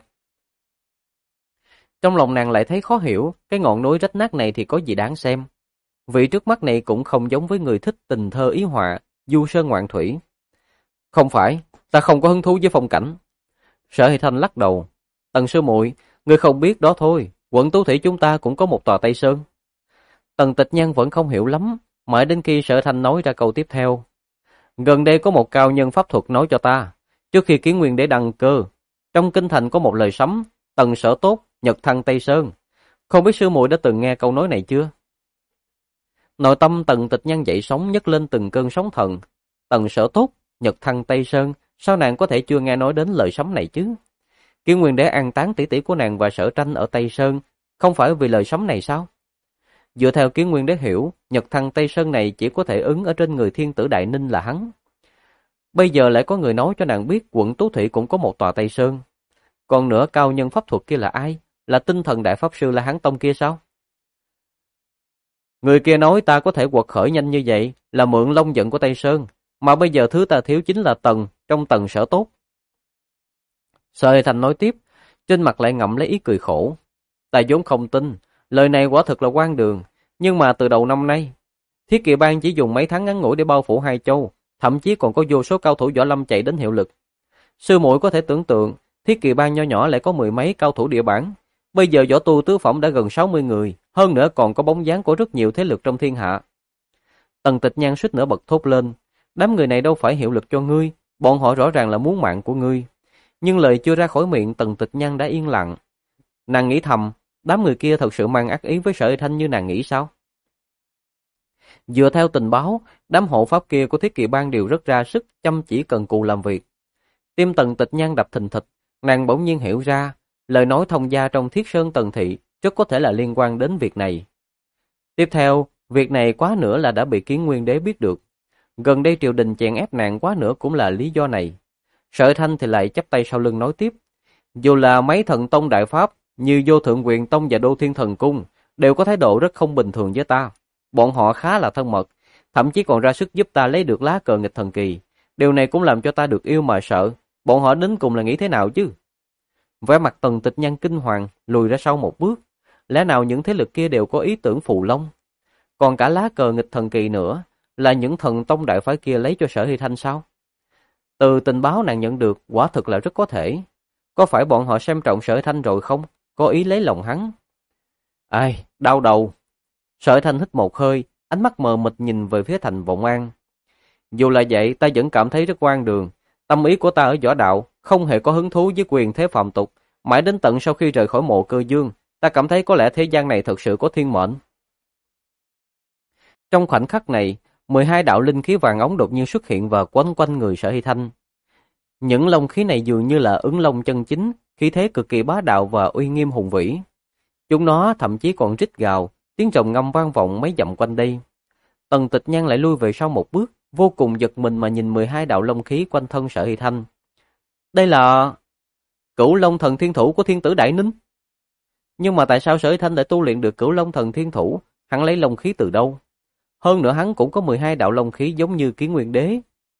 Trong lòng nàng lại thấy khó hiểu, cái ngọn núi rách nát này thì có gì đáng xem. Vị trước mắt này cũng không giống với người thích tình thơ ý họa, du sơn ngoạn thủy. Không phải, ta không có hứng thú với phong cảnh. Sở Hy Thanh lắc đầu. Tần sư muội, ngươi không biết đó thôi, quận Tú Thủy chúng ta cũng có một tòa Tây Sơn. Tần Tịch Nhan vẫn không hiểu lắm, mãi đến khi Sở Thanh nói ra câu tiếp theo. Gần đây có một cao nhân pháp thuật nói cho ta, trước khi Kiến Nguyên Đế đăng cơ, trong kinh thành có một lời sấm, Tần Sở Tốt, Nhật Thăng Tây Sơn. Không biết sư muội đã từng nghe câu nói này chưa? Nội tâm Tần Tịch Nhan dậy sóng nhấc lên từng cơn sóng thần. Tần Sở Tốt, Nhật Thăng Tây Sơn, sao nàng có thể chưa nghe nói đến lời sấm này chứ? Kiến Nguyên Đế an táng tỷ tỷ của nàng và Sở Tranh ở Tây Sơn, không phải vì lời sấm này sao? Dựa theo Kiến Nguyên Đế hiểu, Nhật Thăng Tây Sơn này chỉ có thể ứng ở trên người thiên tử Đại Ninh là hắn. Bây giờ lại có người nói cho nàng biết quận Tú Thủy cũng có một tòa Tây Sơn. Còn nữa cao nhân pháp thuật kia là ai? Là tinh thần đại pháp sư La Hán Tông kia sao? Người kia nói ta có thể quật khởi nhanh như vậy là mượn long giận của Tây Sơn, mà bây giờ thứ ta thiếu chính là Tần, trong Tần Sở Tốt. Sở Thành nói tiếp, trên mặt lại ngậm lấy ý cười khổ. Ta vốn không tin, lời này quả thực là hoang đường, nhưng mà từ đầu năm nay, Thiết Kỵ Bang chỉ dùng mấy tháng ngắn ngủi để bao phủ 2 châu, thậm chí còn có vô số cao thủ võ lâm chạy đến hiệu lực. Sư muội có thể tưởng tượng, Thiết Kỵ Bang nho nhỏ lại có 10 mấy cao thủ địa bản. Bây giờ võ tu tứ phẩm đã gần 60 người, hơn nữa còn có bóng dáng của rất nhiều thế lực trong thiên hạ. Tần Tịch Nhan suýt nữa bật thốt lên, đám người này đâu phải hiệu lực cho ngươi, bọn họ rõ ràng là muốn mạng của ngươi. Nhưng lời chưa ra khỏi miệng, Tần Tịch Nhan đã yên lặng. Nàng nghĩ thầm, đám người kia thật sự mang ác ý với Sở Hy Thanh như nàng nghĩ sao? Dựa theo tình báo, đám hộ pháp kia của Thiết Kỵ Bang đều rất ra sức, chăm chỉ cần cù làm việc. Tim Tần Tịch Nhan đập thình thịch, nàng bỗng nhiên hiểu ra, lời nói thông gia trong Thiết Sơn Tần Thị rất có thể là liên quan đến việc này. Tiếp theo, việc này quá nữa là đã bị Kiến Nguyên Đế biết được. Gần đây triều đình chèn ép nàng quá nữa cũng là lý do này. Sở Hy Thanh thì lại chắp tay sau lưng nói tiếp. Dù là mấy thần tông đại pháp như Vô Thượng Quyền Tông và Đô Thiên Thần Cung đều có thái độ rất không bình thường với ta. Bọn họ khá là thân mật, thậm chí còn ra sức giúp ta lấy được lá cờ nghịch thần kỳ. Điều này cũng làm cho ta được yêu mà sợ. Bọn họ đến cùng là nghĩ thế nào chứ? Vẻ mặt Tần Tịch Nhan kinh hoàng, lùi ra sau một bước. Lẽ nào những thế lực kia đều có ý tưởng phù long? Còn cả lá cờ nghịch thần kỳ nữa, là những thần tông đại phái kia lấy cho Sở Hy Thanh sao? Từ tình báo nàng nhận được, quả thực là rất có thể. Có phải bọn họ xem trọng Sở Hy Thanh rồi không? Có ý lấy lòng hắn? Ai, đau đầu. Sở Hy Thanh hít một hơi, ánh mắt mờ mịt nhìn về phía thành Vọng An. Dù là vậy, ta vẫn cảm thấy rất oan đường. Tâm ý của ta ở võ đạo, không hề có hứng thú với quyền thế phạm tục. Mãi đến tận sau khi rời khỏi Mộ Cơ Dương, ta cảm thấy có lẽ thế gian này thật sự có thiên mệnh. Trong khoảnh khắc này, 12 đạo linh khí vàng óng đột nhiên xuất hiện và quấn quanh người Sở Hy Thanh. Những long khí này dường như là ứng long chân chính, khí thế cực kỳ bá đạo và uy nghiêm hùng vĩ. Chúng nó thậm chí còn rít gào, tiếng rồng ngâm vang vọng mấy dặm quanh đây. Tần Tịch Nhan lại lui về sau một bước, vô cùng giật mình mà nhìn 12 đạo long khí quanh thân Sở Hy Thanh. Đây là Cửu Long Thần Thiên Thủ của Thiên Tử Đại Ninh. Nhưng mà tại sao Sở Hy Thanh lại tu luyện được Cửu Long Thần Thiên Thủ? Hắn lấy long khí từ đâu? Hơn nữa hắn cũng có 12 đạo long khí giống như Kiến Nguyên Đế.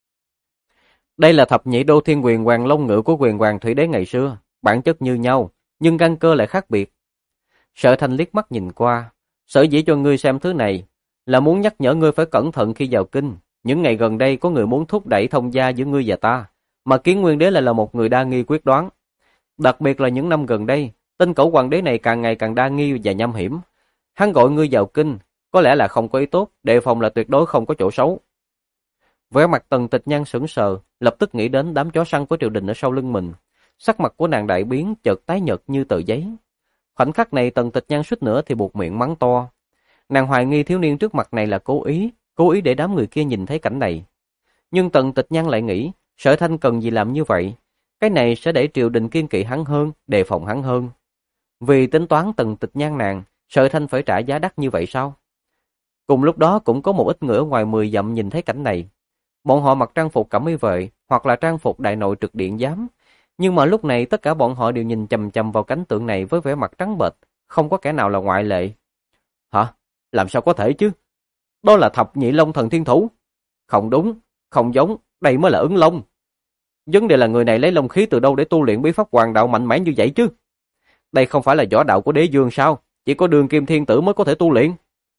Đây là thập nhị đô thiên quyền hoàng long ngự của quyền hoàng Thủy Đế ngày xưa, bản chất như nhau, nhưng căn cơ lại khác biệt. Sở Thanh liếc mắt nhìn qua, sở dĩ cho ngươi xem thứ này là muốn nhắc nhở ngươi phải cẩn thận khi vào kinh. Những ngày gần đây có người muốn thúc đẩy thông gia giữa ngươi và ta, mà Kiến Nguyên Đế lại là một người đa nghi quyết đoán. Đặc biệt là những năm gần đây, tên cẩu hoàng đế này càng ngày càng đa nghi và nham hiểm. Hắn gọi ngươi vào kinh, có lẽ là không có ý tốt, đề phòng là tuyệt đối không có chỗ xấu. Vẻ mặt Tần Tịch Nhan sững sờ, lập tức nghĩ đến đám chó săn của triều đình ở sau lưng mình. Sắc mặt của nàng đại biến, chợt tái nhợt như tờ giấy. Khoảnh khắc này Tần Tịch Nhan suýt nữa thì buột miệng mắng to. Nàng hoài nghi thiếu niên trước mặt này là cố ý để đám người kia nhìn thấy cảnh này. Nhưng Tần Tịch Nhan lại nghĩ, Sở Thanh cần gì làm như vậy? Cái này sẽ để triều đình kiên kỵ hắn hơn, đề phòng hắn hơn. Vì tính toán Tần Tịch Nhan nàng, Sở Thanh phải trả giá đắt như vậy sao? Cùng lúc đó cũng có một ít người ở ngoài 10 dặm nhìn thấy cảnh này. Bọn họ mặc trang phục cẩm y vệ hoặc là trang phục đại nội trực điện giám, nhưng mà lúc này tất cả bọn họ đều nhìn chằm chằm vào cảnh tượng này với vẻ mặt trắng bệch, không có kẻ nào là ngoại lệ. Hả? Làm sao có thể chứ? Đó là thập nhị long thần thiên thủ. Không đúng, không giống, đây mới là ứng long. Vấn đề là người này lấy long khí từ đâu để tu luyện bí pháp hoàng đạo mạnh mẽ như vậy chứ? Đây không phải là võ đạo của đế dương sao? Chỉ có Đường Kim Thiên Tử mới có thể tu luyện.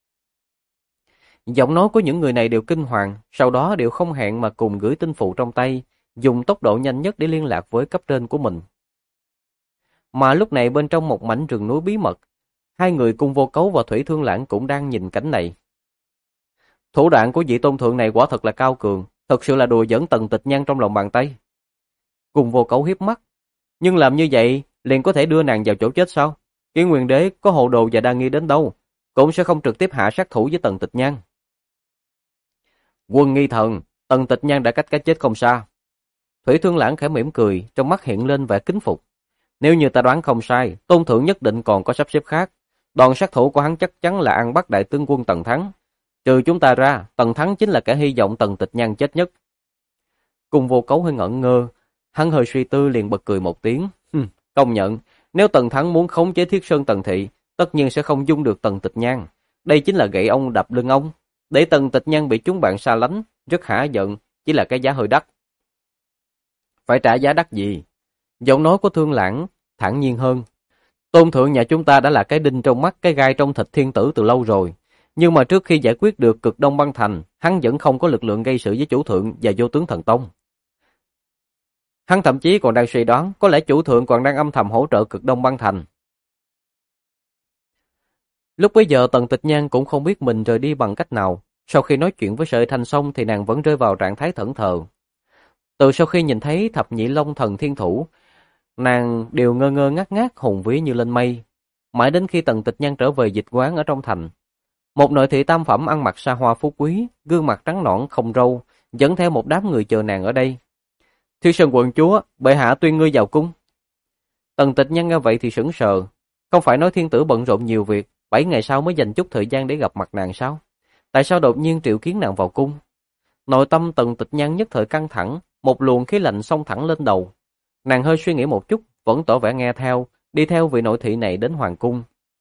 Giọng nói của những người này đều kinh hoàng, sau đó đều không hẹn mà cùng gửi tin phụ trong tay, dùng tốc độ nhanh nhất để liên lạc với cấp trên của mình. Mà lúc này bên trong một mảnh rừng núi bí mật, hai người Cung Vô Cấu và Thủy Thương Lãng cũng đang nhìn cảnh này. Thủ đoạn của vị tôn thượng này quả thật là cao cường, thật sự là đùa giỡn Tần Tịch Nhan trong lòng bàn tay. Cung Vô Cấu hiếp mắt, nhưng làm như vậy liền có thể đưa nàng vào chỗ chết sao? Kiến Nguyên Đế có hồ đồ và đa nghi đến đâu, cũng sẽ không trực tiếp hạ sát thủ với Tần Tịch Nhan. Quân nghi thần, Tần Tịch Nhan đã cách cái chết không xa. Thủy Thương Lãng khẽ mỉm cười, trong mắt hiện lên vẻ kính phục. Nếu như ta đoán không sai, tôn thượng nhất định còn có sắp xếp khác. Đòn sát thủ của hắn chắc chắn là ăn bắt đại tướng quân Tần Thắng. Trừ chúng ta ra, Tần Thắng chính là kẻ hy vọng Tần Tịch Nhan chết nhất. Cung Vô Cấu hơi ngẩn ngơ, hắn hơi suy tư liền bật cười một tiếng. Công nhận, nếu Tần Thắng muốn khống chế Thiết Sơn Tần Thị, tất nhiên sẽ không dung được Tần Tịch Nhan. Đây chính là gậy ông đập lưng ông. Để Tần Tịch Nhan bị chúng bạn xa lánh, rất hả giận, chỉ là cái giá hơi đắt. Phải trả giá đắt gì? Giọng nói của Thương Lãng thản nhiên hơn. Tôn thượng nhà chúng ta đã là cái đinh trong mắt, cái gai trong thịt thiên tử từ lâu rồi. Nhưng mà trước khi giải quyết được Cực Đông Băng Thành, hắn vẫn không có lực lượng gây sự với chủ thượng và vô tướng thần tông. Hắn thậm chí còn đang suy đoán có lẽ chủ thượng còn đang âm thầm hỗ trợ Cực Đông Băng Thành. Lúc bấy giờ Tần Tịch Nhan cũng không biết mình rời đi bằng cách nào. Sau khi nói chuyện với Sở Thanh xong thì nàng vẫn rơi vào trạng thái thẫn thờ. Từ sau khi nhìn thấy thập nhị long thần thiên thủ, nàng đều ngơ ngơ ngác ngác hồn vía như lên mây. Mãi đến khi Tần Tịch Nhan trở về dịch quán ở trong thành, một nội thị tam phẩm ăn mặc xa hoa phú quý, gương mặt trắng nõn không râu, dẫn theo một đám người chờ nàng ở đây. Thiên Sơn quận chúa, bệ hạ tuyên ngươi vào cung. Tần Tịch Nhan nghe vậy thì sững sờ, không phải nói thiên tử bận rộn nhiều việc, 7 ngày sau mới dành chút thời gian để gặp mặt nàng sao? Tại sao đột nhiên triệu kiến nàng vào cung? Nội tâm Tần Tịch Nhan nhất thời căng thẳng, một luồng khí lạnh xông thẳng lên đầu. Nàng hơi suy nghĩ một chút, vẫn tỏ vẻ nghe theo, đi theo vị nội thị này đến hoàng cung.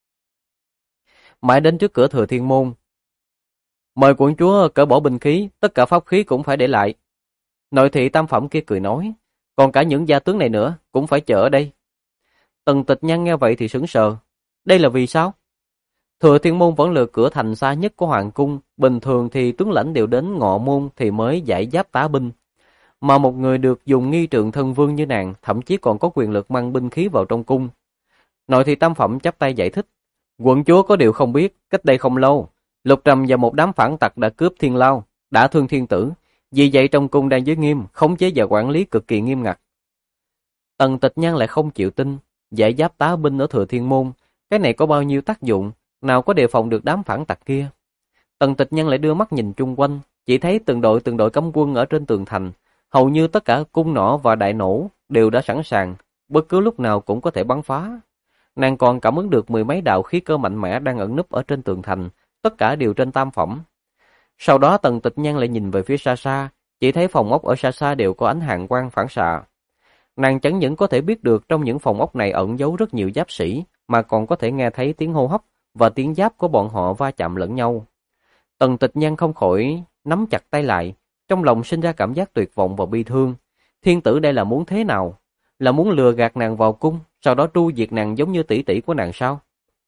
Mãi đến trước cửa Thừa Thiên môn, mời quận chúa cởi bỏ binh khí, tất cả pháp khí cũng phải để lại. Nội thị tam phẩm kia cười nói, còn cả những gia tướng này nữa cũng phải chờ ở đây. Tần Tịch Nhan nghe vậy thì sững sờ, đây là vì sao? Thừa Thiên môn vẫn là cửa thành xa nhất của hoàng cung, bình thường thì tướng lãnh đều đến ngọ môn thì mới giải giáp tá binh, mà một người được dùng nghi trượng thân vương như nàng, thậm chí còn có quyền lực mang binh khí vào trong cung. Nội thị tam phẩm chắp tay giải thích, quận chúa có điều không biết, cách đây không lâu, Lục Trầm và một đám phản tặc đã cướp thiên lao, đã thương thiên tử, vì vậy trong cung đang giới nghiêm, khống chế và quản lý cực kỳ nghiêm ngặt. Tần Tịch Nhan lại không chịu tin, giải giáp tá binh ở Thừa Thiên môn, cái này có bao nhiêu tác dụng, nào có đề phòng được đám phản tặc kia. Tần Tịch Nhan lại đưa mắt nhìn chung quanh, chỉ thấy từng đội cấm quân ở trên tường thành, hầu như tất cả cung nỏ và đại nổ đều đã sẵn sàng, bất cứ lúc nào cũng có thể bắn phá. Nàng còn cảm ứng được 10 mấy đạo khí cơ mạnh mẽ đang ẩn núp ở trên tường thành, tất cả đều trên tam phẩm. Sau đó Tần Tịch Nhan lại nhìn về phía xa xa, chỉ thấy phòng ốc ở xa xa đều có ánh hàng quang phản xạ. Nàng chẳng những có thể biết được trong những phòng ốc này ẩn giấu rất nhiều giáp sĩ, mà còn có thể nghe thấy tiếng hô hấp và tiếng giáp của bọn họ va chạm lẫn nhau. Tần Tịch Nhan không khỏi nắm chặt tay lại, trong lòng sinh ra cảm giác tuyệt vọng và bi thương. Thiên tử đây là muốn thế nào? Là muốn lừa gạt nàng vào cung, sau đó tru diệt nàng giống như tỷ tỷ của nàng sao?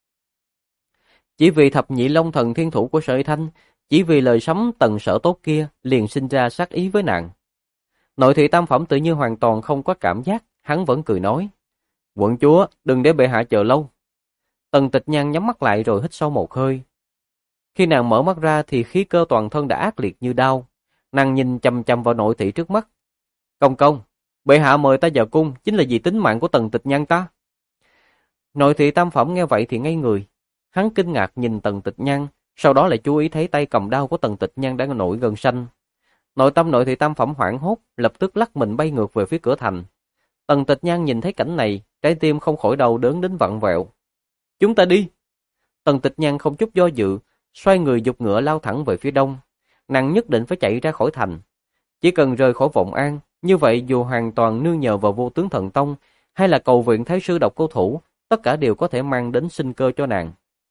Chỉ vì thập nhị long thần thiên thủ của Sở Thanh, chỉ vì lời sấm Tần Sở Tốt kia liền sinh ra sát ý với nàng. Nội thị tam phẩm tự nhiên hoàn toàn không có cảm giác, hắn vẫn cười nói, quận chúa, đừng để bệ hạ chờ lâu. Tần Tịch Nhan nhắm mắt lại rồi hít sâu một hơi. Khi nàng mở mắt ra thì khí cơ toàn thân đã ác liệt như đao. Nàng nhìn chằm chằm vào nội thị trước mắt. Công công, bệ hạ mời ta vào cung chính là vì tính mạng của Tần Tịch Nhan ta. Nội thị tam phẩm nghe vậy thì ngây người. Hắn kinh ngạc nhìn Tần Tịch Nhan, sau đó lại chú ý thấy tay cầm đao của Tần Tịch Nhan đang nổi gân xanh. Nội tâm nội thị tam phẩm hoảng hốt, lập tức lắc mình bay ngược về phía cửa thành. Tần Tịch Nhan nhìn thấy cảnh này, trái tim không khỏi đau đớn đến vặn vẹo. Chúng ta đi. Tần Tịch Nhan không chút do dự, xoay người giục ngựa lao thẳng về phía đông. Nàng nhất định phải chạy ra khỏi thành. Chỉ cần rời khỏi Vọng An, như vậy dù hoàn toàn nương nhờ vào Vô Tướng Thần Tông hay là cầu viện Thái sư Độc Cô Thủ, tất cả đều có thể mang đến sinh cơ cho nàng.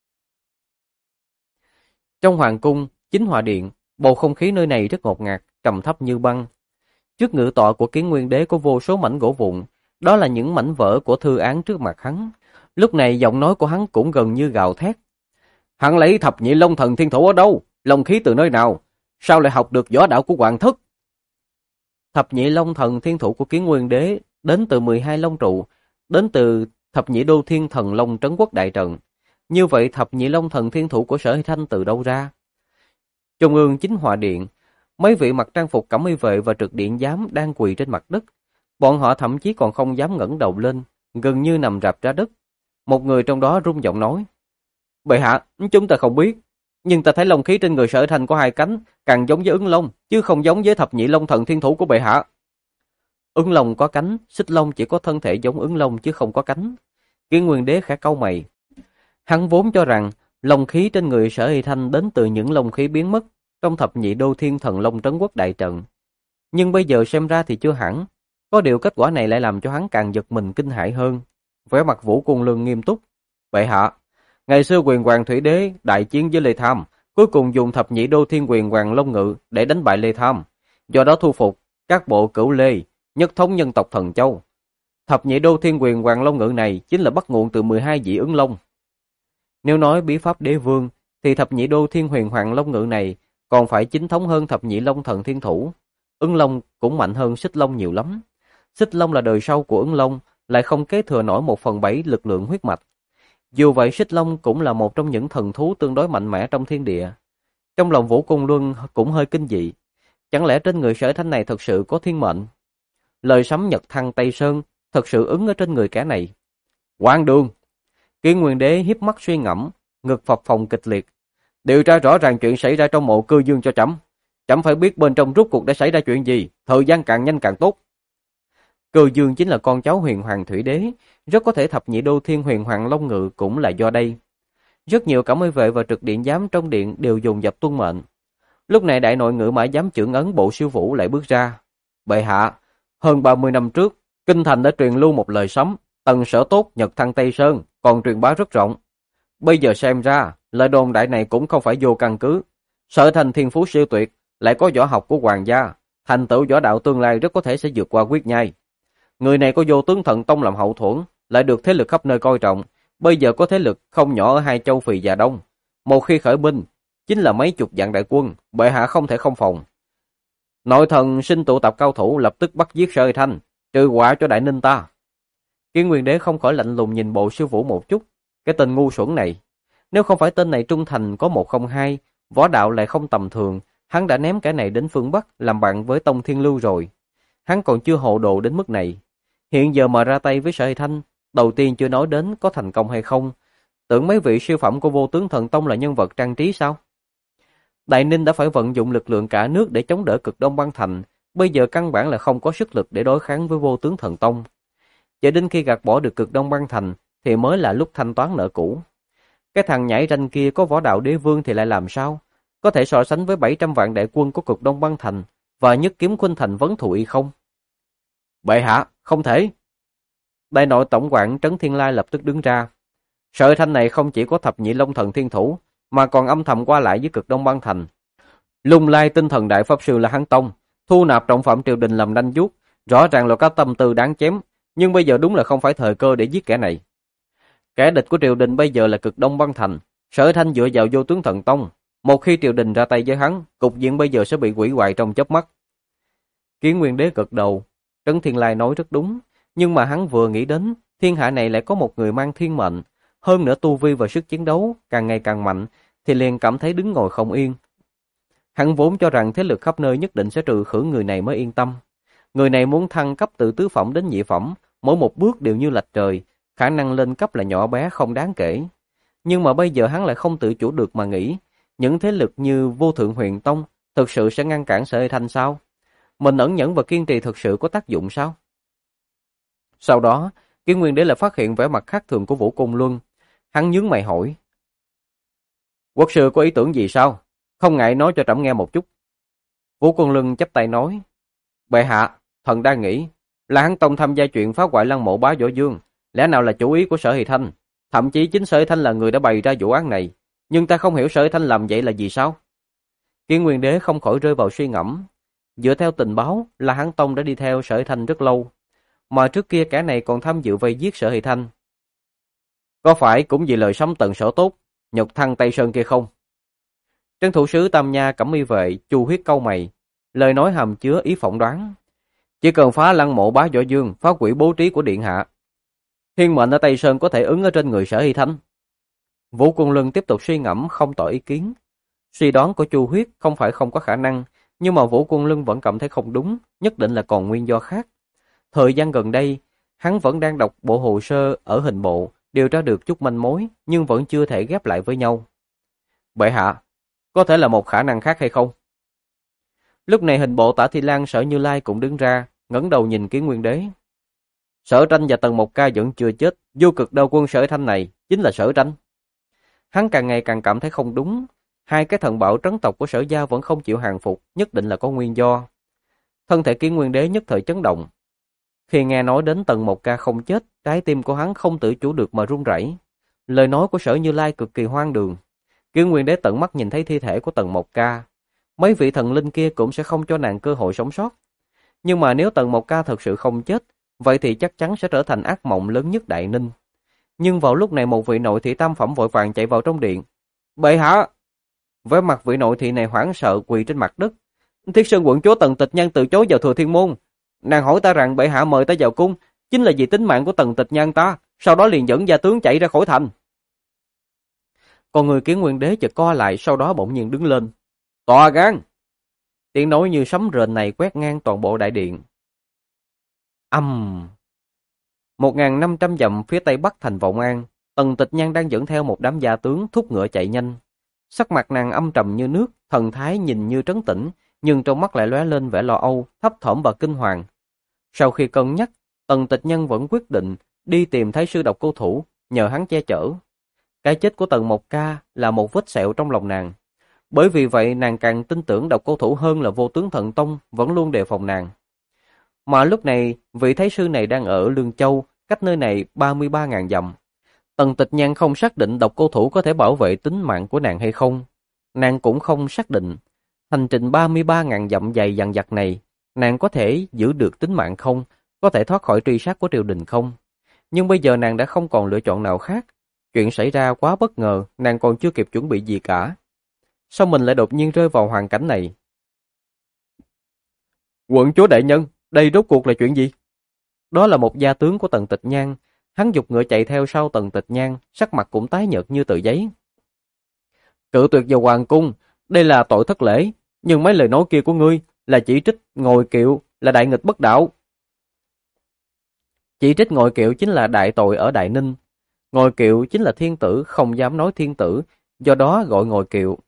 Trong hoàng cung, chính hòa điện, bầu không khí nơi này rất ngột ngạt, trầm thấp như băng. Trước ngự tọa của Kiến Nguyên Đế có vô số mảnh gỗ vụn, đó là những mảnh vỡ của thư án trước mặt hắn. Lúc này giọng nói của hắn cũng gần như gào thét. Hắn lấy thập nhị long thần thiên thủ ở đâu? Long khí từ nơi nào? Sao lại học được võ đạo của Hoàng Thất? Thập nhị long thần thiên thủ của Kiến Nguyên Đế đến từ 12 long trụ, đến từ thập nhị đô thiên thần long trấn quốc đại trận. Như vậy thập nhị long thần thiên thủ của Sở Thanh từ đâu ra? Trung ương chính hòa điện, mấy vị mặc trang phục cẩm y vệ và trực điện giám đang quỳ trên mặt đất. Bọn họ thậm chí còn không dám ngẩng đầu lên, gần như nằm rạp ra đất. Một người trong đó run giọng nói, bệ hạ, chúng ta không biết, nhưng ta thấy long khí trên người Sở Thanh có 2 cánh, càng giống với ứng long, chứ không giống với thập nhị long thần thiên thủ của bệ hạ. Ứng long có cánh, xích long chỉ có thân thể giống ứng long chứ không có cánh. Kiến Nguyên Đế khẽ cau mày. Hắn vốn cho rằng long khí trên người Sở Thanh đến từ những long khí biến mất trong thập nhị đô thiên thần long trấn quốc đại trận. Nhưng bây giờ xem ra thì chưa hẳn. Có điều kết quả này lại làm cho hắn càng giật mình kinh hãi hơn. Vẻ mặt Vũ Cung Lương nghiêm túc. Bệ hạ, ngày xưa Quyền Hoàng Thủy Đế đại chiến với Lê Tham, cuối cùng dùng thập nhị đô thiên Quyền Hoàng Long Ngự để đánh bại Lê Tham, do đó thu phục các bộ Cửu Lê, nhất thống nhân tộc Thần Châu. Thập nhị đô thiên Quyền Hoàng Long Ngự này chính là bắt nguồn từ 12 vị ứng long. Nếu nói bí pháp đế vương, thì thập nhị đô thiên huyền hoàng long ngự này còn phải chính thống hơn thập nhị long thần thiên thủ. Ứng long cũng mạnh hơn xích long nhiều lắm. Xích long là đời sau của ứng long, lại không kế thừa nổi 1/7 lực lượng huyết mạch. Dù vậy xích long cũng là một trong những thần thú tương đối mạnh mẽ trong thiên địa. Trong lòng Vũ Cung Luân cũng hơi kinh dị. Chẳng lẽ trên người Sở Thanh này thật sự có thiên mệnh? Lời sấm Nhật Thăng Tây Sơn, thật sự ứng ở trên người kẻ này. Quan Đường! Kiến Nguyên Đế hiếp mắt suy ngẫm, ngực phập phồng kịch liệt. Điều tra rõ ràng chuyện xảy ra trong mộ Cư Dương cho trẫm. Trẫm phải biết bên trong rốt cuộc đã xảy ra chuyện gì, thời gian càng nhanh càng tốt. Cư Dương chính là con cháu Huyền Hoàng Thủy Đế, rất có thể thập nhị đô thiên Huyền Hoàng Long Ngự cũng là do đây. Rất nhiều cẩm y vệ và trực điện giám trong điện đều dồn dập tuân mệnh. Lúc này đại nội ngự mã giám trưởng ấn Bộ Siêu Vũ lại bước ra. Bệ hạ, hơn 30 năm trước, kinh thành đã truyền lưu một lời sấm, Tần Sở Tốt nhật thăng Tây Sơn, còn truyền bá rất rộng. Bây giờ xem ra, lời đồn đại này cũng không phải vô căn cứ. Sở Thành thiên phú siêu tuyệt, lại có võ học của hoàng gia, thành tựu võ đạo tương lai rất có thể sẽ vượt qua Quyết Nhai. Người này có Vô Tướng Thần Tông làm hậu thuẫn, lại được thế lực khắp nơi coi trọng, bây giờ có thế lực không nhỏ ở hai châu Phì và Đông. Một khi khởi binh, chính là mấy chục vạn đại quân, bệ hạ không thể không phòng. Nội thần xin tụ tập cao thủ lập tức bắt giết Sở Thanh, trừ họa cho Đại Ninh ta. Kiến Nguyên Đế không khỏi lạnh lùng nhìn Bộ Siêu Vũ một chút, cái tên ngu xuẩn này. Nếu không phải tên này trung thành có 102, võ đạo lại không tầm thường, hắn đã ném cái này đến phương Bắc làm bạn với Tông Thiên Lưu rồi. Hắn còn chưa hồ đồ đến mức này. Hiện giờ mà ra tay với Sở Thanh, đầu tiên chưa nói đến có thành công hay không. Tưởng mấy vị siêu phẩm của Vô Tướng Thần Tông là nhân vật trang trí sao? Đại Ninh đã phải vận dụng lực lượng cả nước để chống đỡ Cực Đông Băng Thành, bây giờ căn bản là không có sức lực để đối kháng với Vô Tướng Thần Tông. Chỉ đến khi gạt bỏ được Cực Đông Băng Thành thì mới là lúc thanh toán nợ cũ. Cái thằng nhảy ranh kia có võ đạo đế vương thì lại làm sao? Có thể so sánh với 700 vạn đại quân của Cực Đông Băng Thành và Nhất Kiếm Khuynh Thành Vấn Thụ Y không? Bệ hạ, không thể. Đại nội tổng quản Trấn Thiên Lai lập tức đứng ra. Sở Thanh này không chỉ có thập nhị long thần thiên thủ, mà còn âm thầm qua lại với Cực Đông Băng Thành. Lung Lai tinh thần đại pháp sư là hắn tông, thu nạp trọng phạm triều đình làm đanh vuốt, rõ ràng là có tâm tư đáng chém, nhưng bây giờ đúng là không phải thời cơ để giết kẻ này. Kẻ địch của triều đình bây giờ là Cực Đông Băng Thành, Sở Thanh dựa vào Vô Tướng Thần Tông, một khi triều đình ra tay với hắn, cục diện bây giờ sẽ bị hủy hoại trong chớp mắt. Kiến Nguyên Đế gật đầu, Trấn Thiên Lai nói rất đúng, nhưng mà hắn vừa nghĩ đến, thiên hạ này lại có một người mang thiên mệnh, hơn nữa tu vi và sức chiến đấu càng ngày càng mạnh, thì liền cảm thấy đứng ngồi không yên. Hắn vốn cho rằng thế lực khắp nơi nhất định sẽ trừ khử người này mới yên tâm. Người này muốn thăng cấp từ tứ phẩm đến nhị phẩm, mỗi một bước đều như lệch trời, khả năng lên cấp là nhỏ bé không đáng kể. Nhưng mà bây giờ hắn lại không tự chủ được mà nghĩ, những thế lực như Vô Thượng Huyền Tông thực sự sẽ ngăn cản Sở Thanh sao? Mình ẩn nhẫn và kiên trì thực sự có tác dụng sao? Sau đó, Kiến Nguyên Đế lại phát hiện vẻ mặt khác thường của Vũ Côn Luân. Hắn nhướng mày hỏi: Quốc sư có ý tưởng gì sao? Không ngại nói cho trẫm nghe một chút. Vũ Côn Luân chắp tay nói: Bệ hạ, thần đang nghĩ là hắn tông tham gia chuyện phá hoại lăng mộ Bá Võ Dương, lẽ nào là chủ ý của Sở Hy Thanh? Thậm chí chính Sở Hy Thanh là người đã bày ra vụ án này, nhưng ta không hiểu Sở Hy Thanh làm vậy là gì sao? Kiến Nguyên Đế không khỏi rơi vào suy ngẫm. Dựa theo tình báo là hắn tông đã đi theo Sở Hy Thanh rất lâu, mà trước kia kẻ này còn tham dự vây giết Sở Hy Thanh. Có phải cũng vì lời sấm Tần Sở Tốt, nhục thăng Tây Sơn kia không? Trấn thủ sứ Tam Nha Cẩm Y vệ Chu Huyết cau mày, lời nói hàm chứa ý phỏng đoán. Chỉ cần phá lăng mộ Bá Võ Dương, phá hủy bố trí của điện hạ, thiên mệnh ở Tây Sơn có thể ứng ở trên người Sở Hy Thanh. Vũ Côn Luân tiếp tục suy ngẫm không tỏ ý kiến. Suy đoán của Chu Huyết không phải không có khả năng, nhưng mà Vũ Côn Luân vẫn cảm thấy không đúng, nhất định là còn nguyên do khác. Thời gian gần đây, hắn vẫn đang đọc bộ hồ sơ ở hình bộ, điều tra được chút manh mối, nhưng vẫn chưa thể ghép lại với nhau. Bệ hạ, có thể là một khả năng khác hay không? Lúc này hình bộ Tả Thi Lan Sở Như Lai cũng đứng ra, ngẩng đầu nhìn Kiến Nguyên Đế. Sở Tranh và Tần Mộc Ca vẫn chưa chết, vô cực đao quân Sở Thanh này chính là Sở Tranh. Hắn càng ngày càng cảm thấy không đúng, hai cái thần bảo trấn tộc của Sở gia vẫn không chịu hàng phục, nhất định là có nguyên do. Thân thể Kiến Nguyên Đế nhất thời chấn động. Khi nghe nói đến Tần Mộc Ca không chết, trái tim của hắn không tự chủ được mà run rẩy. Lời nói của Sở Như Lai cực kỳ hoang đường. Kiến Nguyên Đế tận mắt nhìn thấy thi thể của Tần Mộc Ca, mấy vị thần linh kia cũng sẽ không cho nàng cơ hội sống sót. Nhưng mà nếu Tần Mộc Ca thật sự không chết, vậy thì chắc chắn sẽ trở thành ác mộng lớn nhất Đại Ninh. Nhưng vào lúc này một vị nội thị tam phẩm vội vàng chạy vào trong điện. Bệ hạ! Với mặt vị nội thị này hoảng sợ quỳ trên mặt đất. Thiết Sơn quận chúa Tần Tịch Nhan từ chối vào Thừa Thiên Môn. Nàng hỏi ta rằng bệ hạ mời ta vào cung chính là vì tính mạng của Tần Tịch Nhan ta, sau đó liền dẫn gia tướng chạy ra khỏi thành. Còn người Kiến Nguyên Đế chợt co lại, sau đó bỗng nhiên đứng lên. To gan! Tiếng nói như sấm rền này quét ngang toàn bộ đại điện. 1.500 dặm phía tây bắc thành Vọng An, Tần Tịch Nhan đang dẫn theo một đám gia tướng thúc ngựa chạy nhanh. Sắc mặt nàng âm trầm như nước, thần thái nhìn như trấn tĩnh, nhưng trong mắt lại lóe lên vẻ lo âu, thấp thỏm và kinh hoàng. Sau khi cân nhắc, Tần Tịch Nhân vẫn quyết định đi tìm Thái sư Độc Cô Thủ, nhờ hắn che chở. Cái chết của Tần Mộc Ca là một vết sẹo trong lòng nàng. Bởi vì vậy nàng càng tin tưởng Độc Cô Thủ hơn là Vô Tướng Thần Tông vẫn luôn đề phòng nàng. Mà lúc này, vị Thái sư này đang ở Lương Châu, cách nơi này 33.000 dặm. Tần Tịch Nhan không xác định Độc Cô Thủ có thể bảo vệ tính mạng của nàng hay không. Nàng cũng không xác định hành trình 33.000 dặm dày dằng dặc này, nàng có thể giữ được tính mạng không, có thể thoát khỏi truy sát của triều đình không. Nhưng bây giờ nàng đã không còn lựa chọn nào khác. Chuyện xảy ra quá bất ngờ, nàng còn chưa kịp chuẩn bị gì cả. Sao mình lại đột nhiên rơi vào hoàn cảnh này? Quận chúa đại nhân, đây rốt cuộc là chuyện gì? Đó là một gia tướng của Tần Tịch Nhan. Hắn giục ngựa chạy theo sau Tần Tịch Nhan, sắc mặt cũng tái nhợt như tờ giấy. Cự tuyệt vào hoàng cung, đây là tội thất lễ, nhưng mấy lời nói kia của ngươi là chỉ trích ngồi kiệu, là đại nghịch bất đạo. Chỉ trích ngồi kiệu chính là đại tội ở Đại Ninh. Ngồi kiệu chính là thiên tử, không dám nói thiên tử, do đó gọi ngồi kiệu.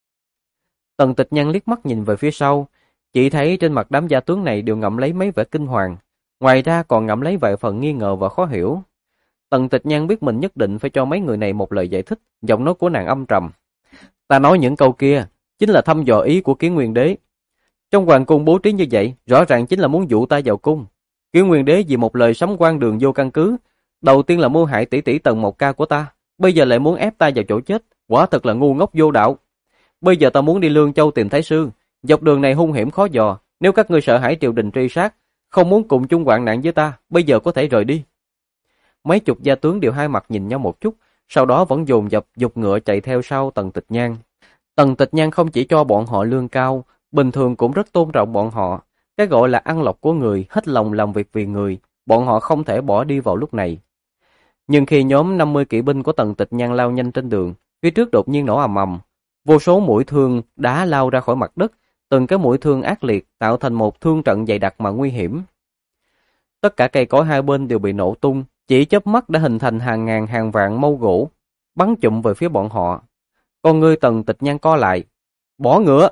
Tần Tịch Nhan liếc mắt nhìn về phía sau, chỉ thấy trên mặt đám gia tướng này đều ngậm lấy mấy vẻ kinh hoàng, ngoài ra còn ngậm lấy vài phần nghi ngờ và khó hiểu. Tần Tịch Nhan biết mình nhất định phải cho mấy người này một lời giải thích, giọng nói của nàng âm trầm. Ta nói những câu kia chính là thăm dò ý của Kiến Nguyên Đế. Trong hoàng cung bố trí như vậy, rõ ràng chính là muốn dụ ta vào cung. Kiến Nguyên Đế vì một lời sấm quan đường vô căn cứ, đầu tiên là mưu hại tỷ tỷ Tần Mộc Ca của ta, bây giờ lại muốn ép ta vào chỗ chết, quả thật là ngu ngốc vô đạo. Bây giờ ta muốn đi Lương Châu tìm Thái sư, dọc đường này hung hiểm khó dò, nếu các ngươi sợ hãi triều đình truy sát, không muốn cùng chung hoạn nạn với ta, bây giờ có thể rời đi. Mấy chục gia tướng đều hai mặt nhìn nhau một chút, sau đó vẫn dồn dập giục ngựa chạy theo sau Tần Tịch Nhan. Tần Tịch Nhan không chỉ cho bọn họ lương cao, bình thường cũng rất tôn trọng bọn họ. Cái gọi là ăn lộc của người, hết lòng làm việc vì người, bọn họ không thể bỏ đi vào lúc này. Nhưng khi nhóm 50 kỵ binh của Tần Tịch Nhan lao nhanh trên đường, phía trước đột nhiên nổ ầm ầm, vô số mũi thương đá lao ra khỏi mặt đất, từng cái mũi thương ác liệt tạo thành một thương trận dày đặc mà nguy hiểm. Tất cả cây cối hai bên đều bị nổ tung, chỉ chớp mắt đã hình thành hàng ngàn hàng vạn mâu gỗ, bắn chụm về phía bọn họ. Con ngươi Tần Tịch Nhan co lại, bỏ ngựa.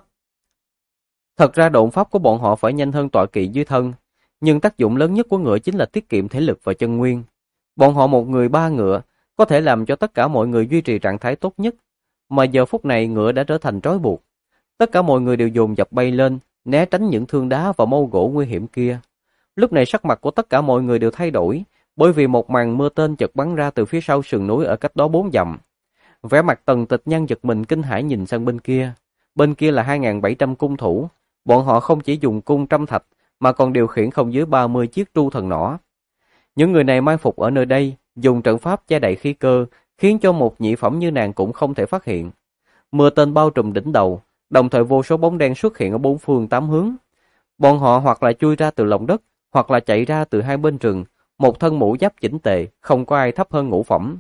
Thật ra độn pháp của bọn họ phải nhanh hơn tọa kỵ dưới thân, nhưng tác dụng lớn nhất của ngựa chính là tiết kiệm thể lực và chân nguyên. Bọn họ một người ba ngựa, có thể làm cho tất cả mọi người duy trì trạng thái tốt nhất, mà giờ phút này ngựa đã trở thành trói buộc. Tất cả mọi người đều dồn dập bay lên, né tránh những thương đá và mâu gỗ nguy hiểm kia. Lúc này sắc mặt của tất cả mọi người đều thay đổi, bởi vì một màn mưa tên chợt bắn ra từ phía sau sườn núi ở cách đó 4 dặm. Vẻ mặt Tần Tịch Nhan giật mình kinh hãi nhìn sang bên kia là 2.700 cung thủ, bọn họ không chỉ dùng cung trăm thạch, mà còn điều khiển không dưới 30 chiếc tru thần nỏ. Những người này mai phục ở nơi đây, dùng trận pháp che đậy khí cơ, khiến cho một nhị phẩm như nàng cũng không thể phát hiện. Mưa tên bao trùm đỉnh đầu, đồng thời vô số bóng đen xuất hiện ở bốn phương tám hướng. Bọn họ hoặc là chui ra từ lòng đất, hoặc là chạy ra từ hai bên rừng, một thân mũ giáp chỉnh tề, không có ai thấp hơn ngũ phẩm.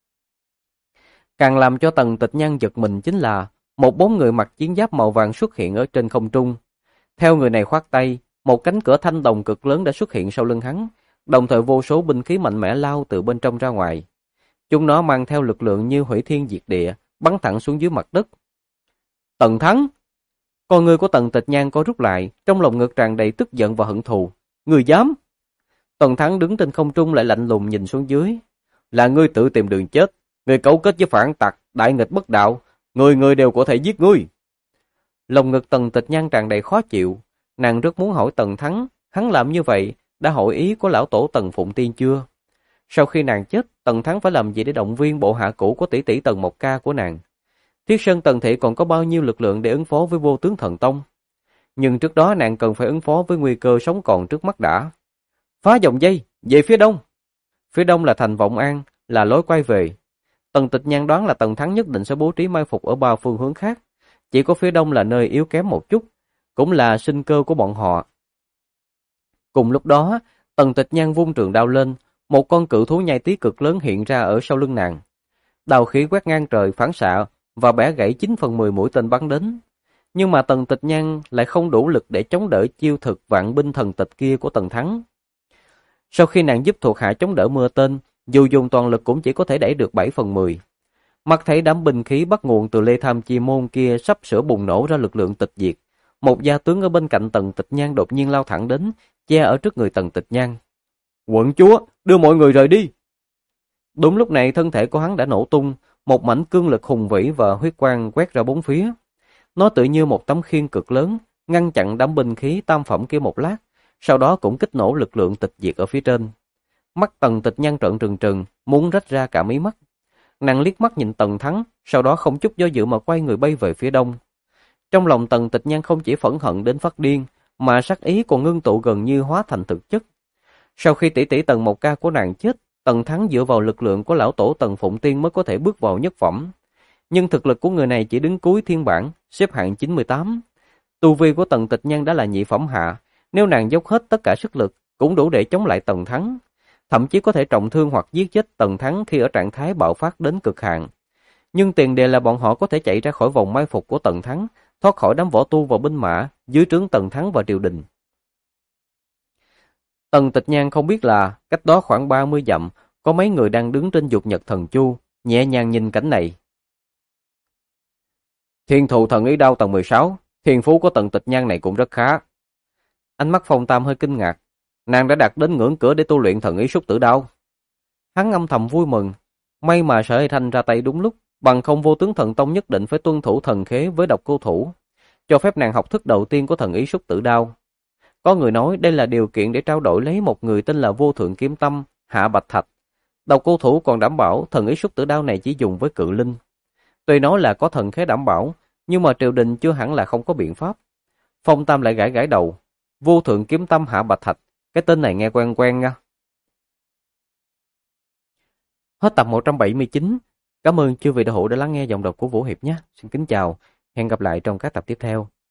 Càng làm cho Tần Tịch Nhan giật mình chính là một bóng người mặc chiến giáp màu vàng xuất hiện ở trên không trung. Theo người này khoát tay, một cánh cửa thanh đồng cực lớn đã xuất hiện sau lưng hắn, đồng thời vô số binh khí mạnh mẽ lao từ bên trong ra ngoài. Chúng nó mang theo lực lượng như hủy thiên diệt địa, bắn thẳng xuống dưới mặt đất. Tần Thắng! Con người của Tần Tịch Nhan có rút lại, trong lòng ngực tràn đầy tức giận và hận thù. Người dám! Tần Thắng đứng trên không trung lại lạnh lùng nhìn xuống dưới. Là ngươi tự tìm đường chết, ngươi cấu kết với phản tặc, đại nghịch bất đạo, người người đều có thể giết ngươi. Lòng ngực Tần Tịch Nhan tràn đầy khó chịu, nàng rất muốn hỏi Tần Thắng, hắn làm như vậy đã hỏi ý của lão tổ Tần Phụng Tiên chưa? Sau khi nàng chết, Tần Thắng phải làm gì để động viên bộ hạ cũ của tỷ tỷ Tần Mộc Ca của nàng? Thiết Sơn Tần Thị còn có bao nhiêu lực lượng để ứng phó với Vô Tướng Thần Tông? Nhưng trước đó nàng cần phải ứng phó với nguy cơ sống còn trước mắt đã. Phá dòng dây, về phía đông. Phía đông là thành Vọng An, là lối quay về. Tần Tịch Nhan đoán là Tần Thắng nhất định sẽ bố trí mai phục ở 3 phương hướng khác. Chỉ có phía đông là nơi yếu kém một chút, cũng là sinh cơ của bọn họ. Cùng lúc đó, Tần Tịch Nhan vung trường đao lên, một con cự thú nhai tí cực lớn hiện ra ở sau lưng nàng. Đao khí quét ngang trời phản xạ và bẻ gãy 9/10 mũi tên bắn đến. Nhưng mà Tần Tịch Nhan lại không đủ lực để chống đỡ chiêu thực vạn binh thần tịch kia của Tần Thắng. Sau khi nàng giúp thuộc hạ chống đỡ mưa tên, dù dùng toàn lực cũng chỉ có thể đẩy được 7/10. Mắt thấy đám binh khí bắt nguồn từ Lê Tham Chi Môn kia sắp sửa bùng nổ ra lực lượng tịch diệt, một gia tướng ở bên cạnh Tần Tịch Nhan đột nhiên lao thẳng đến, che ở trước người Tần Tịch Nhan. "Quận chúa, đưa mọi người rời đi!" Đúng lúc này thân thể của hắn đã nổ tung, một mảnh cương lực hùng vĩ và huyết quang quét ra bốn phía. Nó tự như một tấm khiên cực lớn, ngăn chặn đám binh khí tam phẩm kia một lát, sau đó cũng kích nổ lực lượng tịch diệt ở phía trên. Mắt Tần Tịch Nhan trợn trừng trừng, muốn rách ra cả mí mắt. Nàng liếc mắt nhìn Tần Thắng, sau đó không chút do dự mà quay người bay về phía đông. Trong lòng Tần Tịch Nhan không chỉ phẫn hận đến phát điên, mà sát ý còn ngưng tụ gần như hóa thành thực chất. Sau khi tỷ tỷ Tần Mộc Ca của nàng chết, Tần Thắng dựa vào lực lượng của lão tổ Tần Phụng Tiên mới có thể bước vào nhất phẩm. Nhưng thực lực của người này chỉ đứng cuối thiên bảng, xếp hạng 98. Tu vi của Tần Tịch Nhan đã là nhị phẩm hạ, nếu nàng dốc hết tất cả sức lực, cũng đủ để chống lại Tần Thắng. Thậm chí có thể trọng thương hoặc giết chết Tần Thắng khi ở trạng thái bạo phát đến cực hạn. Nhưng tiền đề là bọn họ có thể chạy ra khỏi vòng mai phục của Tần Thắng, thoát khỏi đám võ tu và binh mã dưới trướng Tần Thắng và triều đình. Tần Tịch Nhan không biết là cách đó khoảng 30 dặm có mấy người đang đứng trên dục nhật thần chu, nhẹ nhàng nhìn cảnh này. Thiên thù thần ý đao tầng 16, thiên phú của Tần Tịch Nhan này cũng rất khá. Ánh mắt Phong Tam hơi kinh ngạc, nàng đã đạt đến ngưỡng cửa để tu luyện thần ý xúc tử đao. Hắn âm thầm vui mừng, may mà Sở Hy Thanh ra tay đúng lúc, bằng không Vô Tướng Thần Tông nhất định phải tuân thủ thần khế với Độc Cô Thủ, cho phép nàng học thức đầu tiên của thần ý xúc tử đao. Có người nói đây là điều kiện để trao đổi lấy một người tên là Vô Thượng Kiếm Tâm, Hạ Bạch Thạch. Độc Cô Thủ còn đảm bảo thần ý xúc tử đao này chỉ dùng với cự linh. Tuy nói là có thần khế đảm bảo, nhưng mà triều đình chưa hẳn là không có biện pháp. Phong Tam lại gãi gãi đầu. Vô Thượng Kiếm Tâm Hạ Bạch Thạch, cái tên này nghe quen quen nha. Hết tập 179. Cảm ơn chư vị đạo hữu đã lắng nghe giọng đọc của Vũ Hiệp nhé. Xin kính chào, hẹn gặp lại trong các tập tiếp theo.